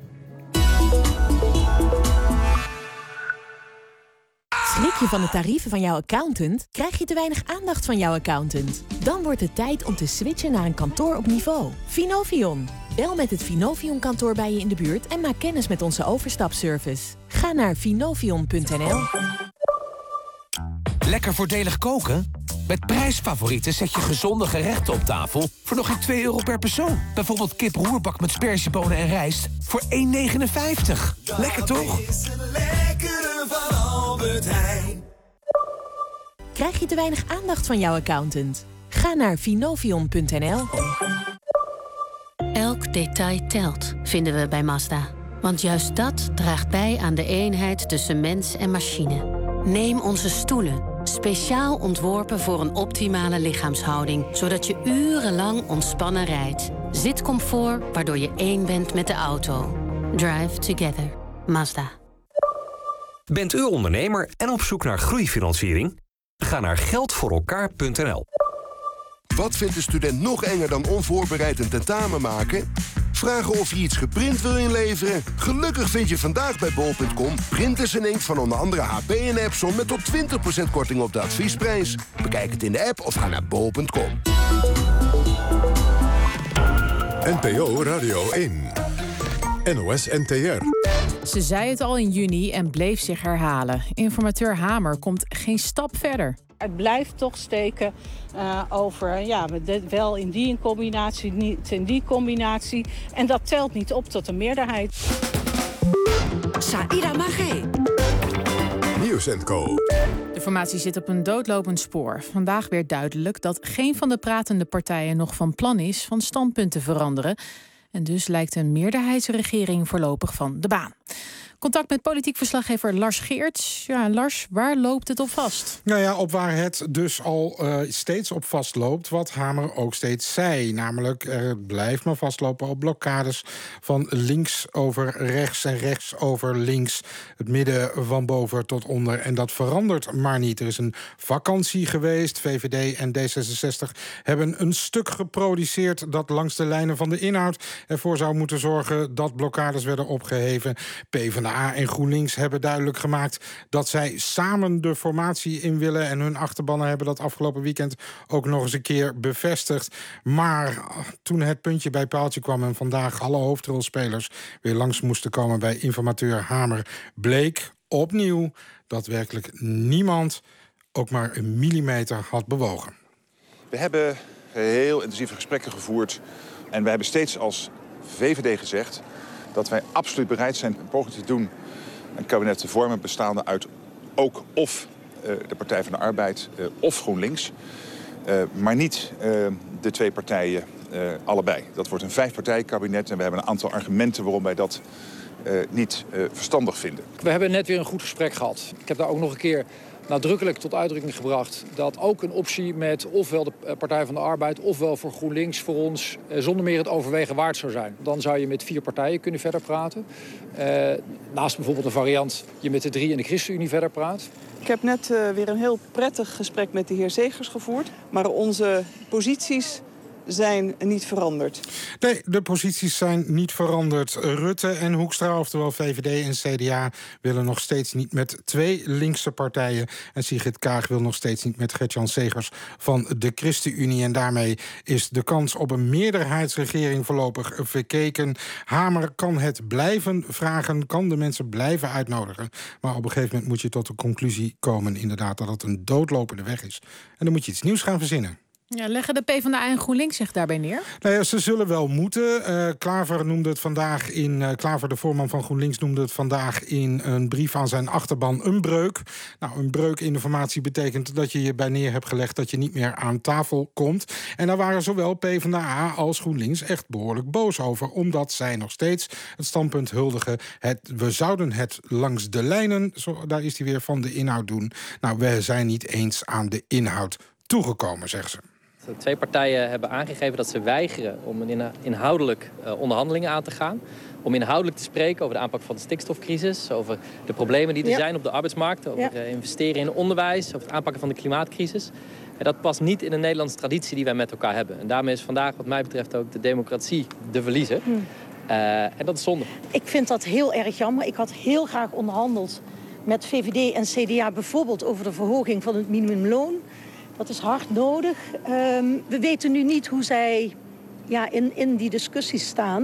Schrik je van de tarieven van jouw accountant? Krijg je te weinig aandacht van jouw accountant? Dan wordt het tijd om te switchen naar een kantoor op niveau. Finovion. Bel met het Finovion-kantoor bij je in de buurt en maak kennis met onze overstapservice. Ga naar finovion punt n l. Lekker voordelig koken? Met Prijsfavorieten zet je gezonde gerechten op tafel voor nog geen twee euro per persoon. Bijvoorbeeld kip roerbak met spersiebonen en rijst voor één negenenvijftig. Lekker toch? Krijg je te weinig aandacht van jouw accountant? Ga naar finovion punt n l. Elk detail telt, vinden we bij Mazda. Want juist dat draagt bij aan de eenheid tussen mens en machine. Neem onze stoelen, speciaal ontworpen voor een optimale lichaamshouding, zodat je urenlang ontspannen rijdt. Zitcomfort, waardoor je één bent met de auto. Drive together. Mazda. Bent u ondernemer en op zoek naar groeifinanciering? Ga naar geld voor elkaar punt n l. Wat vindt de student nog enger dan onvoorbereid een tentamen maken? Vragen of je iets geprint wil inleveren? Gelukkig vind je vandaag bij bol punt com printers en inkt van onder andere H P en Epson met tot twintig procent korting op de adviesprijs. Bekijk het in de app of ga naar bol punt com. N P O Radio één. N O S N T R. Ze zei het al in juni en bleef zich herhalen. Informateur Hamer komt geen stap verder. Het blijft toch steken uh, over, ja, wel in die combinatie, niet in die combinatie. En dat telt niet op tot een meerderheid. Saïda Magé. Nieuws en Co. De formatie zit op een doodlopend spoor. Vandaag werd duidelijk dat geen van de pratende partijen nog van plan is van standpunt te veranderen. En dus lijkt een meerderheidsregering voorlopig van de baan. Contact met politiek verslaggever Lars Geerts. Ja, Lars, waar loopt het op vast? Nou ja, op waar het dus al uh, steeds op vastloopt, wat Hamer ook steeds zei. Namelijk, er blijft maar vastlopen op blokkades van links over rechts en rechts over links. Het midden van boven tot onder. En dat verandert maar niet. Er is een vakantie geweest. V V D en D zesenzestig hebben een stuk geproduceerd dat langs de lijnen van de inhoud ervoor zou moeten zorgen dat blokkades werden opgeheven. PvdA en GroenLinks hebben duidelijk gemaakt dat zij samen de formatie in willen. En hun achterbannen hebben dat afgelopen weekend ook nog eens een keer bevestigd. Maar toen het puntje bij paaltje kwam en vandaag alle hoofdrolspelers weer langs moesten komen bij informateur Hamer, bleek opnieuw dat werkelijk niemand ook maar een millimeter had bewogen. We hebben heel intensieve gesprekken gevoerd en we hebben steeds als V V D gezegd dat wij absoluut bereid zijn een poging te doen een kabinet te vormen bestaande uit ook of uh, de Partij van de Arbeid uh, of GroenLinks. Uh, maar niet uh, de twee partijen uh, allebei. Dat wordt een vijfpartijenkabinet en we hebben een aantal argumenten waarom wij dat uh, niet uh, verstandig vinden. We hebben net weer een goed gesprek gehad. Ik heb daar ook nog een keer nadrukkelijk tot uitdrukking gebracht dat ook een optie met ofwel de Partij van de Arbeid ofwel voor GroenLinks voor ons eh, zonder meer het overwegen waard zou zijn. Dan zou je met vier partijen kunnen verder praten. Uh, naast bijvoorbeeld een variant je met de drie en de ChristenUnie verder praat. Ik heb net uh, weer een heel prettig gesprek met de heer Zegers gevoerd. Maar onze posities zijn niet veranderd. Nee, de posities zijn niet veranderd. Rutte en Hoekstra, oftewel V V D en C D A, willen nog steeds niet met twee linkse partijen. En Sigrid Kaag wil nog steeds niet met Gert-Jan Segers van de ChristenUnie. En daarmee is de kans op een meerderheidsregering voorlopig verkeken. Hamer kan het blijven vragen, kan de mensen blijven uitnodigen. Maar op een gegeven moment moet je tot de conclusie komen, inderdaad, dat het een doodlopende weg is. En dan moet je iets nieuws gaan verzinnen. Ja, leggen de PvdA en GroenLinks zich daarbij neer? Nou ja, ze zullen wel moeten. Uh, Klaver noemde het vandaag in. Uh, Klaver, de voorman van GroenLinks, noemde het vandaag in een brief aan zijn achterban een breuk. Nou, een breuk in de formatie betekent dat je je bij neer hebt gelegd dat je niet meer aan tafel komt. En daar waren zowel PvdA als GroenLinks echt behoorlijk boos over, omdat zij nog steeds het standpunt huldigen. Het, we zouden het langs de lijnen, zo, daar is hij weer, van de inhoud doen. Nou, we zijn niet eens aan de inhoud toegekomen, zeggen ze. De twee partijen hebben aangegeven dat ze weigeren om een inhoudelijk uh, onderhandelingen aan te gaan. Om inhoudelijk te spreken over de aanpak van de stikstofcrisis, over de problemen die er ja. zijn op de arbeidsmarkt, over ja. uh, investeren in onderwijs, over het aanpakken van de klimaatcrisis. En dat past niet in de Nederlandse traditie die wij met elkaar hebben. En daarmee is vandaag wat mij betreft ook de democratie de verliezer. Hmm. Uh, en dat is zonde. Ik vind dat heel erg jammer. Ik had heel graag onderhandeld met V V D en C D A bijvoorbeeld over de verhoging van het minimumloon. Dat is hard nodig. Um, we weten nu niet hoe zij ja, in, in die discussies staan.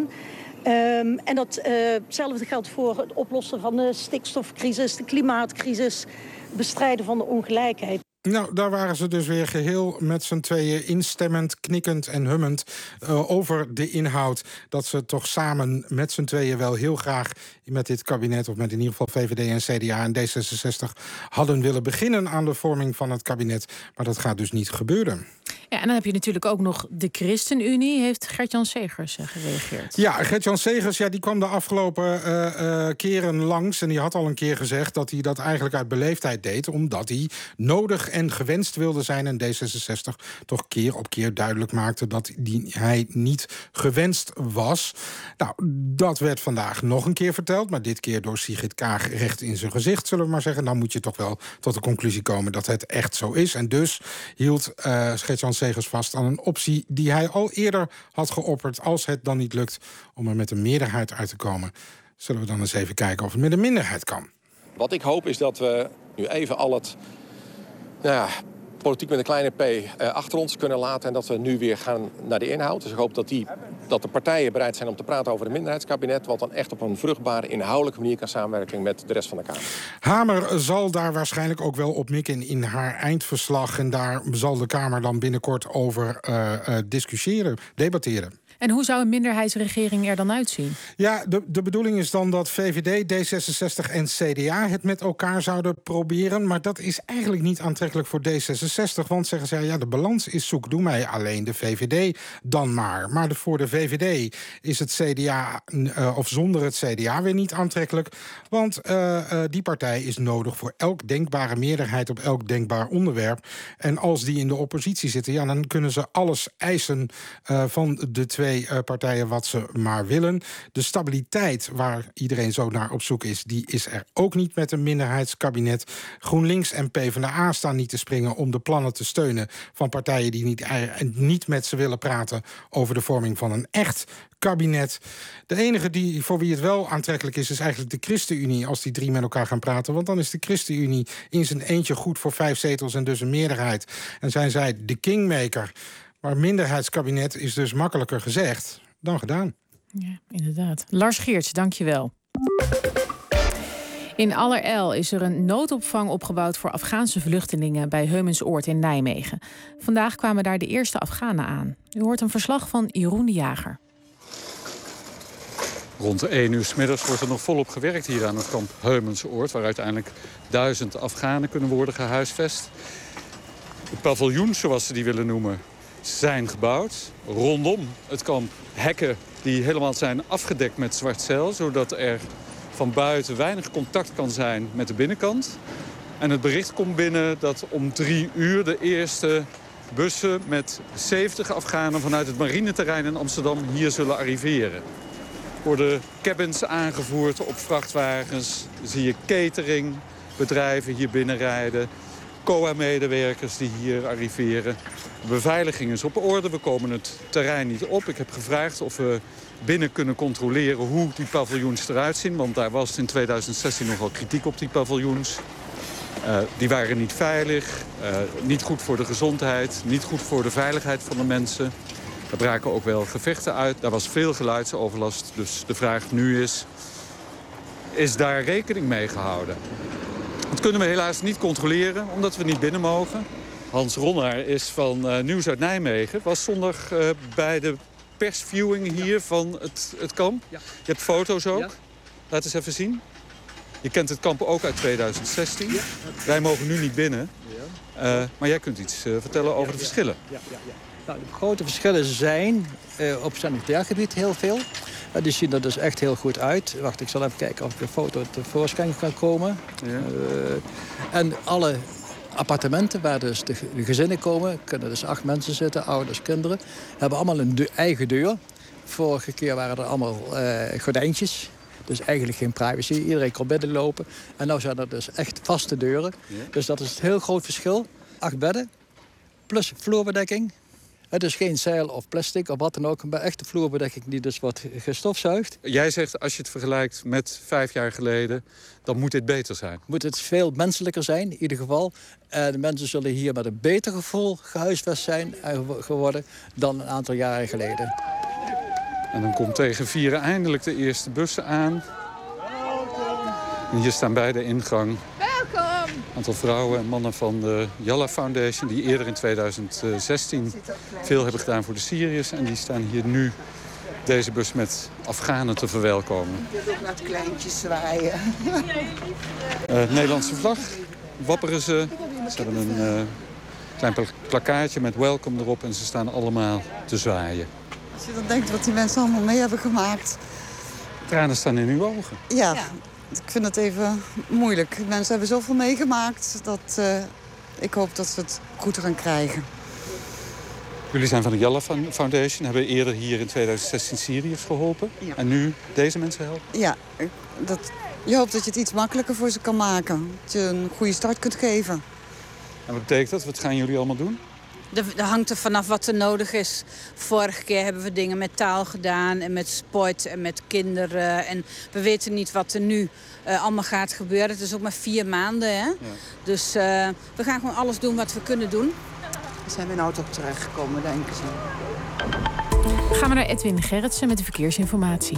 Um, en datzelfde uh, geldt voor het oplossen van de stikstofcrisis, de klimaatcrisis, bestrijden van de ongelijkheid. Nou, daar waren ze dus weer geheel met z'n tweeën instemmend, knikkend en hummend uh, over de inhoud. Dat ze toch samen met z'n tweeën wel heel graag met dit kabinet, of met in ieder geval V V D en C D A en D zesenzestig, hadden willen beginnen aan de vorming van het kabinet. Maar dat gaat dus niet gebeuren. Ja, en dan heb je natuurlijk ook nog de ChristenUnie. Heeft Gert-Jan Segers uh, gereageerd? Ja, Gert-Jan Segers ja, die kwam de afgelopen uh, uh, keren langs. En die had al een keer gezegd dat hij dat eigenlijk uit beleefdheid deed, omdat hij nodig en gewenst wilde zijn. En D zesenzestig toch keer op keer duidelijk maakte dat die, hij niet gewenst was. Nou, dat werd vandaag nog een keer verteld, maar dit keer door Sigrid Kaag recht in zijn gezicht, zullen we maar zeggen. Dan moet je toch wel tot de conclusie komen dat het echt zo is. En dus hield uh, Gert-Jan Segers vast aan een optie die hij al eerder had geopperd. Als het dan niet lukt om er met een meerderheid uit te komen, zullen we dan eens even kijken of het met een minderheid kan. Wat ik hoop is dat we nu even al het ja, politiek met een kleine p uh, achter ons kunnen laten en dat we nu weer gaan naar de inhoud. Dus ik hoop dat, die, dat de partijen bereid zijn om te praten over een minderheidskabinet, wat dan echt op een vruchtbare, inhoudelijke manier kan samenwerken met de rest van de Kamer. Hamer zal daar waarschijnlijk ook wel op mikken in haar eindverslag. En daar zal de Kamer dan binnenkort over uh, uh, discussiëren, debatteren. En hoe zou een minderheidsregering er dan uitzien? Ja, de, de bedoeling is dan dat V V D, D zesenzestig en C D A het met elkaar zouden proberen. Maar dat is eigenlijk niet aantrekkelijk voor D zesenzestig. Want zeggen zij, ja, de balans is zoek. Doe mij alleen de V V D dan maar. Maar de, voor de V V D is het C D A, uh, of zonder het C D A, weer niet aantrekkelijk. Want uh, uh, die partij is nodig voor elk denkbare meerderheid op elk denkbaar onderwerp. En als die in de oppositie zitten, ja, dan kunnen ze alles eisen uh, van de twee uh, partijen wat ze maar willen. De stabiliteit waar iedereen zo naar op zoek is, die is er ook niet met een minderheidskabinet. GroenLinks en PvdA staan niet te springen om de plannen te steunen van partijen die niet, niet met ze willen praten over de vorming van een echt kabinet. De enige die voor wie het wel aantrekkelijk is, is eigenlijk de ChristenUnie als die drie met elkaar gaan praten. Want dan is de ChristenUnie in zijn eentje goed voor vijf zetels en dus een meerderheid. En zijn zij de kingmaker. Maar minderheidskabinet is dus makkelijker gezegd dan gedaan. Ja, inderdaad. Lars Geerts, dank je wel. In Allerijl is er een noodopvang opgebouwd voor Afghaanse vluchtelingen bij Heumensoord in Nijmegen. Vandaag kwamen daar de eerste Afghanen aan. U hoort een verslag van Jeroen de Jager. Rond één uur 's middags wordt er nog volop gewerkt hier aan het kamp Heumensoord, waar uiteindelijk duizend Afghanen kunnen worden gehuisvest. De paviljoens, zoals ze die willen noemen, zijn gebouwd. Rondom het kamp hekken die helemaal zijn afgedekt met zwart zeil, zodat er van buiten weinig contact kan zijn met de binnenkant. En het bericht komt binnen dat om drie uur de eerste bussen met zeventig Afghanen vanuit het marineterrein in Amsterdam hier zullen arriveren. Er worden cabins aangevoerd op vrachtwagens. Zie je cateringbedrijven hier binnenrijden. C O A-medewerkers die hier arriveren. De beveiliging is op orde. We komen het terrein niet op. Ik heb gevraagd of we binnen kunnen controleren hoe die paviljoens eruit zien. Want daar was in tweeduizend zestien nogal kritiek op die paviljoens. Uh, die waren niet veilig, uh, niet goed voor de gezondheid, niet goed voor de veiligheid van de mensen. Er braken ook wel gevechten uit. Daar was veel geluidsoverlast. Dus de vraag nu is, is daar rekening mee gehouden? Dat kunnen we helaas niet controleren, omdat we niet binnen mogen. Hans Ronnaar is van uh, Nieuws uit Nijmegen. Was zondag uh, bij de persviewing hier ja. van het, het kamp. Ja. Je hebt foto's ook. Ja. Laat eens even zien. Je kent het kamp ook uit tweeduizend zestien. Ja. Wij mogen nu niet binnen. Ja. Uh, maar jij kunt iets uh, vertellen over ja, de verschillen. Ja, ja, ja. Nou, de grote verschillen zijn uh, op sanitair gebied heel veel. Uh, die zien er dus echt heel goed uit. Wacht, ik zal even kijken of ik de foto tevoorschijn kan komen. Ja. Uh, en alle appartementen waar dus de gezinnen komen, kunnen dus acht mensen zitten, ouders, kinderen, hebben allemaal een de eigen deur. Vorige keer waren er allemaal uh, gordijntjes. Dus eigenlijk geen privacy. Iedereen kon binnenlopen. En nu zijn er dus echt vaste deuren. Ja. Dus dat is een heel groot verschil. Acht bedden, plus vloerbedekking. Het is geen zeil of plastic of wat dan ook. Maar echte vloerbedekking die dus wordt gestofzuigd. Jij zegt, als je het vergelijkt met vijf jaar geleden, dan moet dit beter zijn. Moet het veel menselijker zijn, in ieder geval. En de mensen zullen hier met een beter gevoel gehuisvest zijn geworden dan een aantal jaren geleden. En dan komt tegen vieren eindelijk de eerste bussen aan. En hier staan bij de ingang welkom! Een aantal vrouwen en mannen van de Yalla Foundation, die eerder in tweeduizend zestien veel hebben gedaan voor de Syriërs. En die staan hier nu deze bus met Afghanen te verwelkomen. Ik wil ook naar het kleintje zwaaien. Uh, Nederlandse vlag, wapperen ze. Ze hebben een uh, klein plakkaatje met welcome erop en ze staan allemaal te zwaaien. Als je dan denkt wat die mensen allemaal mee hebben gemaakt. Tranen staan in uw ogen. Ja, ja. Ik vind het even moeilijk. Mensen hebben zoveel meegemaakt dat uh, ik hoop dat ze het goed gaan krijgen. Jullie zijn van de Yalla Foundation, hebben eerder hier in tweeduizend zestien Syriërs geholpen. Ja. En nu deze mensen helpen? Ja, dat, je hoopt dat je het iets makkelijker voor ze kan maken. Dat je een goede start kunt geven. En wat betekent dat? Wat gaan jullie allemaal doen? Dat hangt er vanaf wat er nodig is. Vorige keer hebben we dingen met taal gedaan en met sport en met kinderen. En we weten niet wat er nu uh, allemaal gaat gebeuren. Het is ook maar vier maanden. Hè? Ja. Dus uh, we gaan gewoon alles doen wat we kunnen doen. We zijn in een auto terechtgekomen, denken ze. Gaan we naar Edwin Gerritsen met de verkeersinformatie.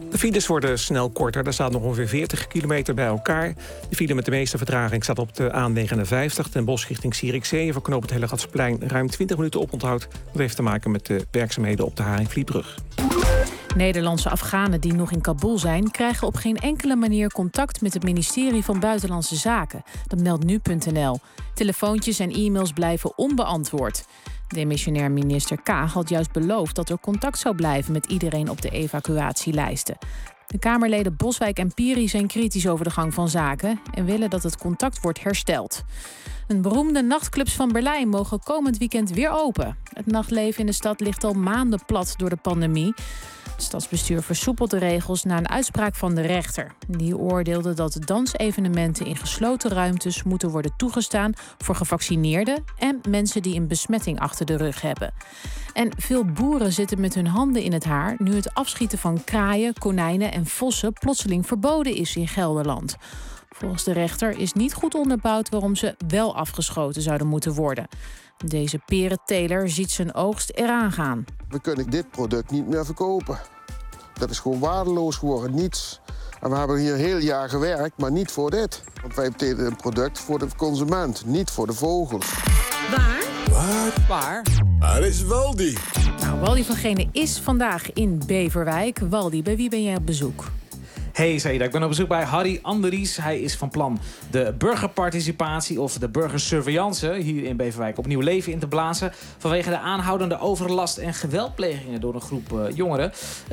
De files worden snel korter. Er staat nog ongeveer veertig kilometer bij elkaar. De file met de meeste vertraging staat op de A negenenvijftig... ten Bosch richting Zierikzee. Voor knooppunt Hellegatsplein ruim twintig minuten oponthoud. Dat heeft te maken met de werkzaamheden op de Haringvlietbrug. Nederlandse Afghanen die nog in Kabul zijn, krijgen op geen enkele manier contact met het ministerie van Buitenlandse Zaken. Dat meldt nu punt n l. Telefoontjes en e-mails blijven onbeantwoord. Demissionair minister K. had juist beloofd dat er contact zou blijven met iedereen op de evacuatielijsten. De Kamerleden Boswijk en Piri zijn kritisch over de gang van zaken en willen dat het contact wordt hersteld. Een beroemde nachtclubs van Berlijn mogen komend weekend weer open. Het nachtleven in de stad ligt al maanden plat door de pandemie. Het stadsbestuur versoepelt de regels na een uitspraak van de rechter. Die oordeelde dat dansevenementen in gesloten ruimtes moeten worden toegestaan voor gevaccineerden en mensen die een besmetting achter de rug hebben. En veel boeren zitten met hun handen in het haar nu het afschieten van kraaien, konijnen en vossen plotseling verboden is in Gelderland. Volgens de rechter is niet goed onderbouwd waarom ze wel afgeschoten zouden moeten worden. Deze perenteler ziet zijn oogst eraan gaan. We kunnen dit product niet meer verkopen. Dat is gewoon waardeloos geworden, niets. En we hebben hier een heel jaar gewerkt, maar niet voor dit. Want wij betekenen een product voor de consument, niet voor de vogels. Waar? Waar? Waar? Waar is Waldi? Nou, Waldi van Genen is vandaag in Beverwijk. Waldi, bij wie ben jij op bezoek? Hey Zeda, ik ben op bezoek bij Harry Andries. Hij is van plan de burgerparticipatie of de burgersurveillance hier in Beverwijk opnieuw leven in te blazen vanwege de aanhoudende overlast en geweldplegingen door een groep uh, jongeren.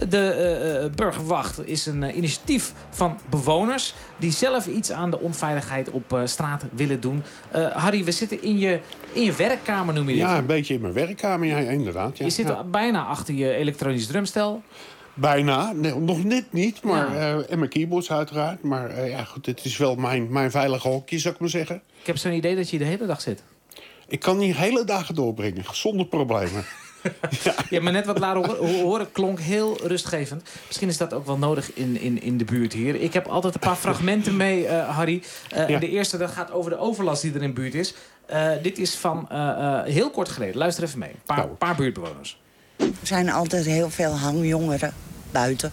De uh, burgerwacht is een uh, initiatief van bewoners die zelf iets aan de onveiligheid op uh, straat willen doen. Uh, Harry, we zitten in je, in je werkkamer, noem je dit? Ja, een beetje in mijn werkkamer, ja, inderdaad. Ja. Je zit ja. bijna achter je elektronisch drumstel. Bijna, nee, nog net niet, maar Ja. uh, en mijn keyboards uiteraard. Maar uh, ja, goed, dit is wel mijn, mijn veilige hokje, zou ik maar zeggen. Ik heb zo'n idee dat je de hele dag zit. Ik kan hier hele dagen doorbrengen, zonder problemen. Ja. Je hebt me net wat laten horen, horen, klonk heel rustgevend. Misschien is dat ook wel nodig in, in, in de buurt hier. Ik heb altijd een paar fragmenten mee, uh, Harry. Uh, ja. De eerste dat gaat over de overlast die er in de buurt is. Uh, dit is van uh, uh, heel kort geleden. Luister even mee. Een paar, nou. paar buurtbewoners. Er zijn altijd heel veel hangjongeren buiten.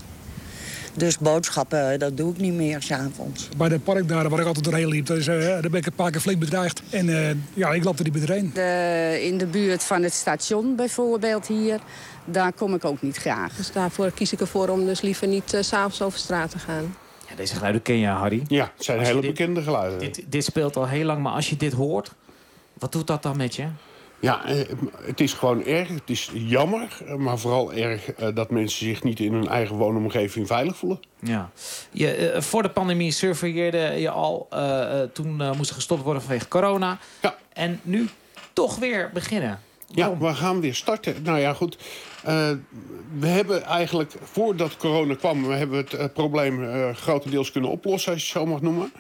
Dus boodschappen, dat doe ik niet meer 's avonds. Bij de park daar waar ik altijd doorheen liep, dus, uh, daar ben ik een paar keer flink bedreigd. En uh, ja, ik loop er niet meer doorheen. De, in de buurt van het station bijvoorbeeld hier, daar kom ik ook niet graag. Dus daarvoor kies ik ervoor om dus liever niet uh, 's avonds over straat te gaan. Ja, deze geluiden ken je, Harry. Ja, het zijn Als hele dit, bekende geluiden. Dit, dit speelt al heel lang, maar als je dit hoort, wat doet dat dan met je? Ja, het is gewoon erg. Het is jammer, maar vooral erg dat mensen zich niet in hun eigen woonomgeving veilig voelen. Ja. Je, uh, voor de pandemie surveilleerde je al. Uh, toen uh, moest er gestopt worden vanwege corona. Ja. En nu toch weer beginnen. Waarom? Ja, we gaan weer starten. Nou ja, goed. Uh, we hebben eigenlijk, voordat corona kwam, we hebben het uh, probleem uh, grotendeels kunnen oplossen, als je het zo mag noemen.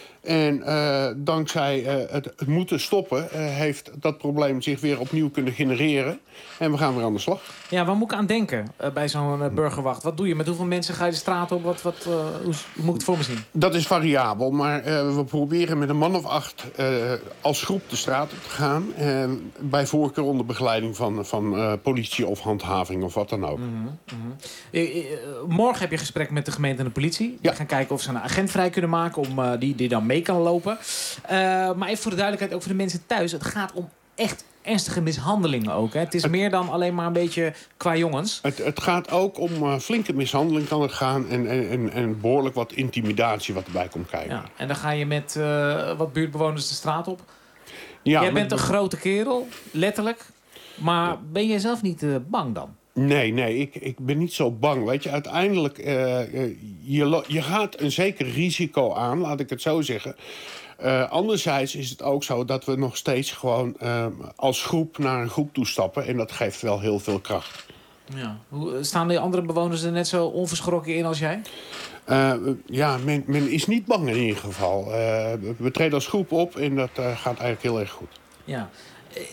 En uh, dankzij uh, het, het moeten stoppen uh, heeft dat probleem zich weer opnieuw kunnen genereren. En we gaan weer aan de slag. Ja, waar moet ik aan denken uh, bij zo'n uh, burgerwacht? Wat doe je? Met hoeveel mensen ga je de straat op? Wat, wat, uh, hoe, hoe moet ik het voor me zien? Dat is variabel, maar uh, we proberen met een man of acht uh, als groep de straat op te gaan. Uh, bij voorkeur onder begeleiding van, van uh, politie of handhaving of wat dan ook. Mm-hmm, mm-hmm. Uh, uh, morgen heb je gesprek met de gemeente en de politie. Ja. We gaan kijken of ze een agent vrij kunnen maken om uh, die, die dan mee kan lopen. Uh, maar even voor de duidelijkheid, ook voor de mensen thuis. Het gaat om echt ernstige mishandelingen ook. Hè? Het is het, meer dan alleen maar een beetje qua jongens. Het, het gaat ook om uh, flinke mishandeling kan het gaan. En, en, en behoorlijk wat intimidatie wat erbij komt kijken. Ja, en dan ga je met uh, wat buurtbewoners de straat op. Ja, Jij bent een grote kerel, letterlijk. Maar ja. Ben jij zelf niet uh, bang dan? Nee, nee, ik, ik ben niet zo bang. Weet je, uiteindelijk, uh, je, je gaat een zeker risico aan, laat ik het zo zeggen. Uh, anderzijds is het ook zo dat we nog steeds gewoon uh, als groep naar een groep toestappen. En dat geeft wel heel veel kracht. Ja. Hoe, staan de andere bewoners er net zo onverschrokken in als jij? Uh, ja, men, men is niet bang in ieder geval. Uh, we treden als groep op en dat uh, gaat eigenlijk heel erg goed. Ja.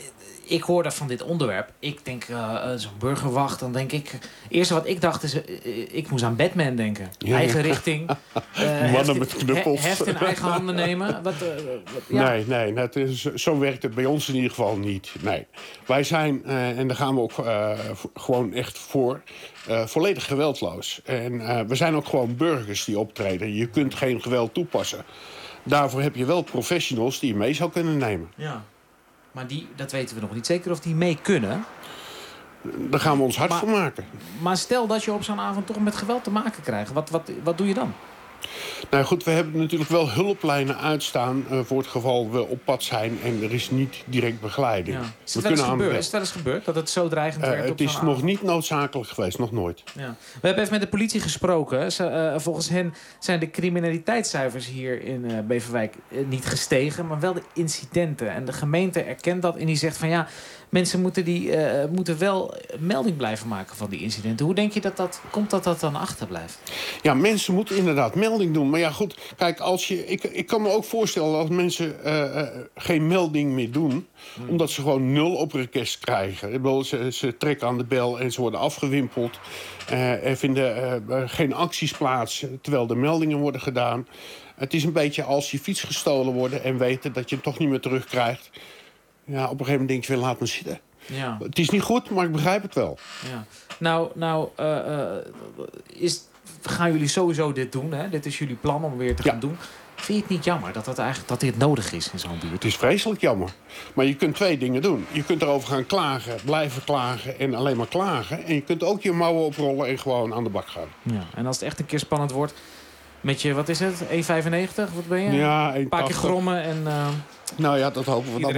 ik hoorde van dit onderwerp. Ik denk, uh, zo'n burgerwacht, dan denk ik... Het eerste wat ik dacht is, uh, ik moest aan Batman denken. Ja, eigen ja. richting. Uh, Mannen met knuppels. He, heft in eigen handen nemen. Wat, uh, wat, ja. Nee, nee nou, het is, zo werkt het bij ons in ieder geval niet. Nee. Wij zijn, uh, en daar gaan we ook uh, gewoon echt voor... Uh, volledig geweldloos. En uh, we zijn ook gewoon burgers die optreden. Je kunt geen geweld toepassen. Daarvoor heb je wel professionals die je mee zou kunnen nemen. Ja, maar die, dat weten we nog niet zeker of die mee kunnen. Daar gaan we ons hard maar, voor maken. Maar stel dat je op zo'n avond toch met geweld te maken krijgt. Wat, wat, wat doe je dan? Nou goed, we hebben natuurlijk wel hulplijnen uitstaan... Uh, voor het geval we op pad zijn en er is niet direct begeleiding. Ja. Is, het wel eens gebeurd? is het wel eens gebeurd dat het zo dreigend uh, werd? Het op is zo'n nog avond? niet noodzakelijk geweest, nog nooit. Ja. We hebben even met de politie gesproken. Ze, uh, volgens hen zijn de criminaliteitscijfers hier in uh, Beverwijk uh, niet gestegen... maar wel de incidenten. En de gemeente erkent dat en die zegt van ja... mensen moeten, die, uh, moeten wel melding blijven maken van die incidenten. Hoe denk je dat dat komt dat dat dan achterblijft? Ja, mensen moeten inderdaad melding doen. Maar ja, goed, kijk, als je, ik, ik kan me ook voorstellen als mensen uh, uh, geen melding meer doen... Hmm. omdat ze gewoon nul op request krijgen. Ik bedoel, ze, ze trekken aan de bel en ze worden afgewimpeld. Uh, er vinden uh, geen acties plaats, terwijl de meldingen worden gedaan. Het is een beetje als je fiets gestolen wordt... en weten dat je hem toch niet meer terugkrijgt. Ja, op een gegeven moment denk je, laat me zitten. Ja. Het is niet goed, maar ik begrijp het wel. Ja. Nou, nou uh, uh, is, gaan jullie sowieso dit doen? Hè? Dit is jullie plan om weer te ja. gaan doen. Vind je het niet jammer dat, dat, eigenlijk, dat dit nodig is in zo'n buurt? Het is vreselijk jammer. Maar je kunt twee dingen doen. Je kunt erover gaan klagen, blijven klagen en alleen maar klagen. En je kunt ook je mouwen oprollen en gewoon aan de bak gaan. Ja. En als het echt een keer spannend wordt... met je, wat is het, één komma vijfennegentig? Wat ben je? Ja, een paar keer grommen en... Uh... Nou ja, dat hopen we dan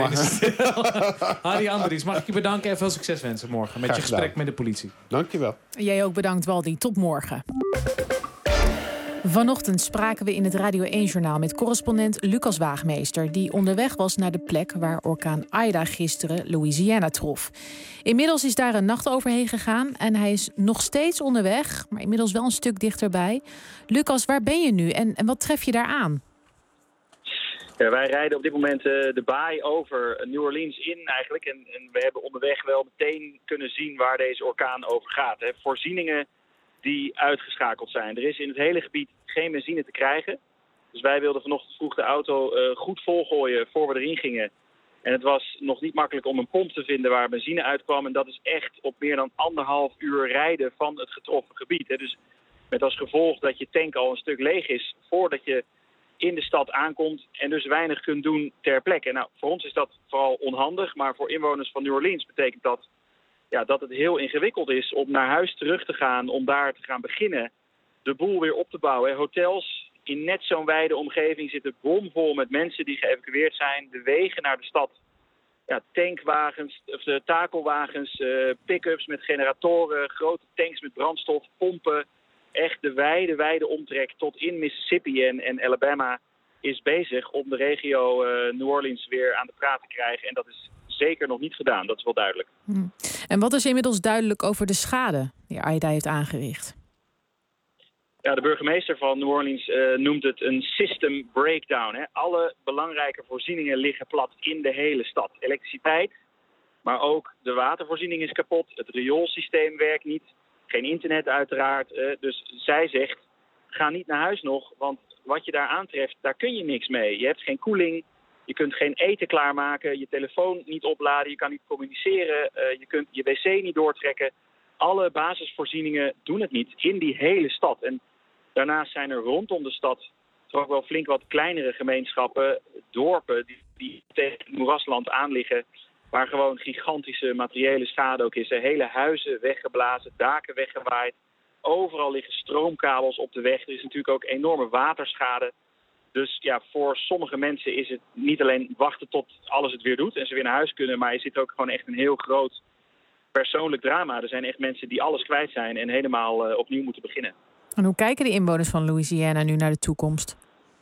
maar. Harry Andries, mag ik je bedanken en veel succes wensen morgen... met Graag je gesprek gedaan. met de politie. Dank je wel. Jij ook bedankt, Waldi. Tot morgen. Vanochtend spraken we in het Radio één-journaal met correspondent Lucas Waagmeester... die onderweg was naar de plek waar orkaan Ida gisteren Louisiana trof. Inmiddels is daar een nacht overheen gegaan en hij is nog steeds onderweg... maar inmiddels wel een stuk dichterbij. Lucas, waar ben je nu en, en wat tref je daar aan? Ja, wij rijden op dit moment uh, de baai over New Orleans in eigenlijk. En, en we hebben onderweg wel meteen kunnen zien waar deze orkaan over gaat. Hè. Voorzieningen die uitgeschakeld zijn. Er is in het hele gebied geen benzine te krijgen. Dus wij wilden vanochtend vroeg de auto uh, goed volgooien voor we erin gingen. En het was nog niet makkelijk om een pomp te vinden waar benzine uitkwam. En dat is echt op meer dan anderhalf uur rijden van het getroffen gebied. Hè. Dus met als gevolg dat je tank al een stuk leeg is voordat je in de stad aankomt en dus weinig kunt doen ter plekke. Nou, voor ons is dat vooral onhandig, maar voor inwoners van New Orleans betekent dat ja, dat het heel ingewikkeld is om naar huis terug te gaan, om daar te gaan beginnen, de boel weer op te bouwen. Hotels in net zo'n wijde omgeving zitten bomvol met mensen die geëvacueerd zijn. De wegen naar de stad, ja, tankwagens, of de takelwagens, uh, pick-ups met generatoren, grote tanks met brandstof, pompen. Echt de wijde, wijde omtrek tot in Mississippi en, en Alabama is bezig om de regio uh, New Orleans weer aan de praat te krijgen. En dat is zeker nog niet gedaan, dat is wel duidelijk. Hmm. En wat is inmiddels duidelijk over de schade die Ida heeft aangericht? Ja, de burgemeester van New Orleans uh, noemt het een system breakdown. Hè. Alle belangrijke voorzieningen liggen plat in de hele stad. Elektriciteit, maar ook de watervoorziening is kapot. Het rioolsysteem werkt niet. Geen internet uiteraard. Uh, dus zij zegt, ga niet naar huis nog, want wat je daar aantreft, daar kun je niks mee. Je hebt geen koeling, je kunt geen eten klaarmaken, je telefoon niet opladen, je kan niet communiceren, uh, je kunt je wc niet doortrekken. Alle basisvoorzieningen doen het niet in die hele stad. En daarnaast zijn er rondom de stad toch ook wel flink wat kleinere gemeenschappen, dorpen die, die tegen het moerasland aanliggen, waar gewoon gigantische materiële schade ook is. Hele huizen weggeblazen, daken weggewaaid. Overal liggen stroomkabels op de weg. Er is natuurlijk ook enorme waterschade. Dus ja, voor sommige mensen is het niet alleen wachten tot alles het weer doet en ze weer naar huis kunnen, maar is dit ook gewoon echt een heel groot persoonlijk drama. Er zijn echt mensen die alles kwijt zijn en helemaal uh, opnieuw moeten beginnen. En hoe kijken de inwoners van Louisiana nu naar de toekomst?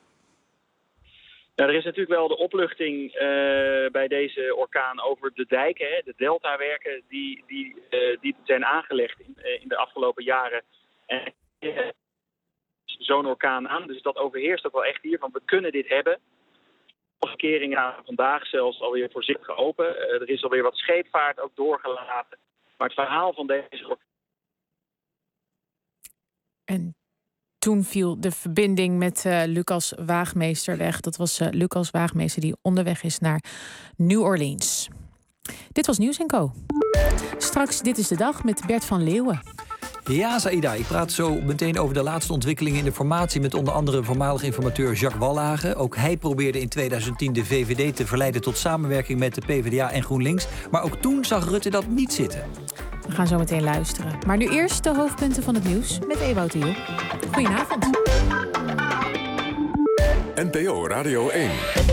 Nou, er is natuurlijk wel de opluchting uh, bij deze orkaan over de dijken, hè, de deltawerken die, die, uh, die zijn aangelegd in, uh, in de afgelopen jaren. En uh, zo'n orkaan aan, dus dat overheerst ook wel echt hier, van we kunnen dit hebben. Nog een parkeringen gaan vandaag zelfs alweer voorzichtig open. Uh, er is alweer wat scheepvaart ook doorgelaten. Maar het verhaal van deze... En toen viel de verbinding met uh, Lucas Waagmeester weg. Dat was uh, Lucas Waagmeester die onderweg is naar New Orleans. Dit was Nieuws en Co. Straks Dit is de Dag met Bert van Leeuwen. Ja, Saïda, ik praat zo meteen over de laatste ontwikkelingen in de formatie met onder andere voormalig informateur Jacques Wallage. Ook hij probeerde in tweeduizend tien de V V D te verleiden tot samenwerking met de P v d A en GroenLinks. Maar ook toen zag Rutte dat niet zitten. We gaan zo meteen luisteren. Maar nu eerst de hoofdpunten van het nieuws met Ewout de Jong. Goedenavond. N P O Radio één.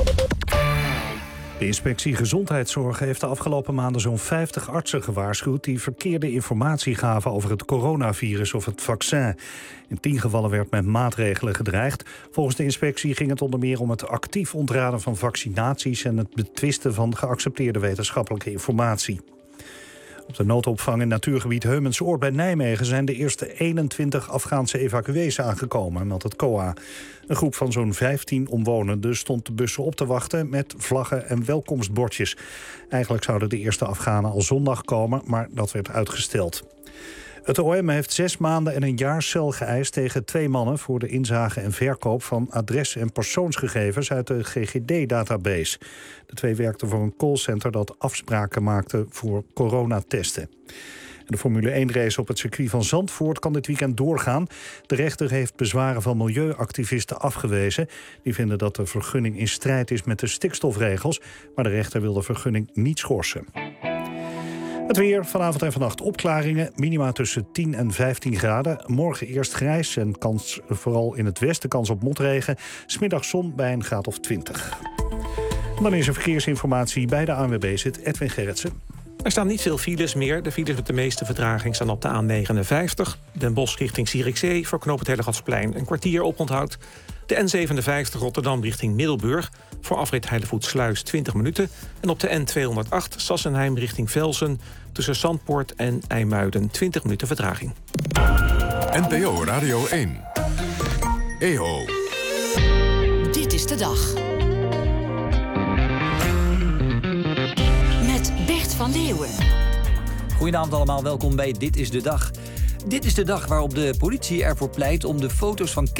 De inspectie Gezondheidszorg heeft de afgelopen maanden zo'n vijftig artsen gewaarschuwd die verkeerde informatie gaven over het coronavirus of het vaccin. In tien gevallen werd met maatregelen gedreigd. Volgens de inspectie ging het onder meer om het actief ontraden van vaccinaties en het betwisten van geaccepteerde wetenschappelijke informatie. Op de noodopvang in natuurgebied Heumensoord bij Nijmegen zijn de eerste eenentwintig Afghaanse evacuees aangekomen, meldt het C O A. Een groep van zo'n vijftien omwonenden stond de bussen op te wachten met vlaggen en welkomstbordjes. Eigenlijk zouden de eerste Afghanen al zondag komen, maar dat werd uitgesteld. Het O M heeft zes maanden en een jaar cel geëist tegen twee mannen voor de inzage en verkoop van adres- en persoonsgegevens uit de G G D-database. De twee werkten voor een callcenter dat afspraken maakte voor coronatesten. De Formule één-race op het circuit van Zandvoort kan dit weekend doorgaan. De rechter heeft bezwaren van milieuactivisten afgewezen. Die vinden dat de vergunning in strijd is met de stikstofregels, maar de rechter wil de vergunning niet schorsen. Het weer, vanavond en vannacht opklaringen. Minima tussen tien en vijftien graden. Morgen eerst grijs en kans, vooral in het westen kans op motregen. 's Middags zon bij een graad of twintig. Dan is er verkeersinformatie bij de A N W B zit Edwin Gerritsen. Er staan niet veel files meer. De files met de meeste vertraging staan op de A negenenvijftig. Den Bosch richting Zierikzee voor knooppunt Hellegatsplein een kwartier oponthoud. De N zevenenvijftig Rotterdam richting Middelburg voor afrit Heilevoetsluis twintig minuten. En op de N tweehonderdacht Sassenheim richting Velsen tussen Zandpoort en IJmuiden twintig minuten vertraging. N P O Radio één. E O. Dit is de dag. Met Bert van Leeuwen. Goedenavond allemaal, welkom bij Dit is de Dag. Dit is de dag waarop de politie ervoor pleit om de foto's van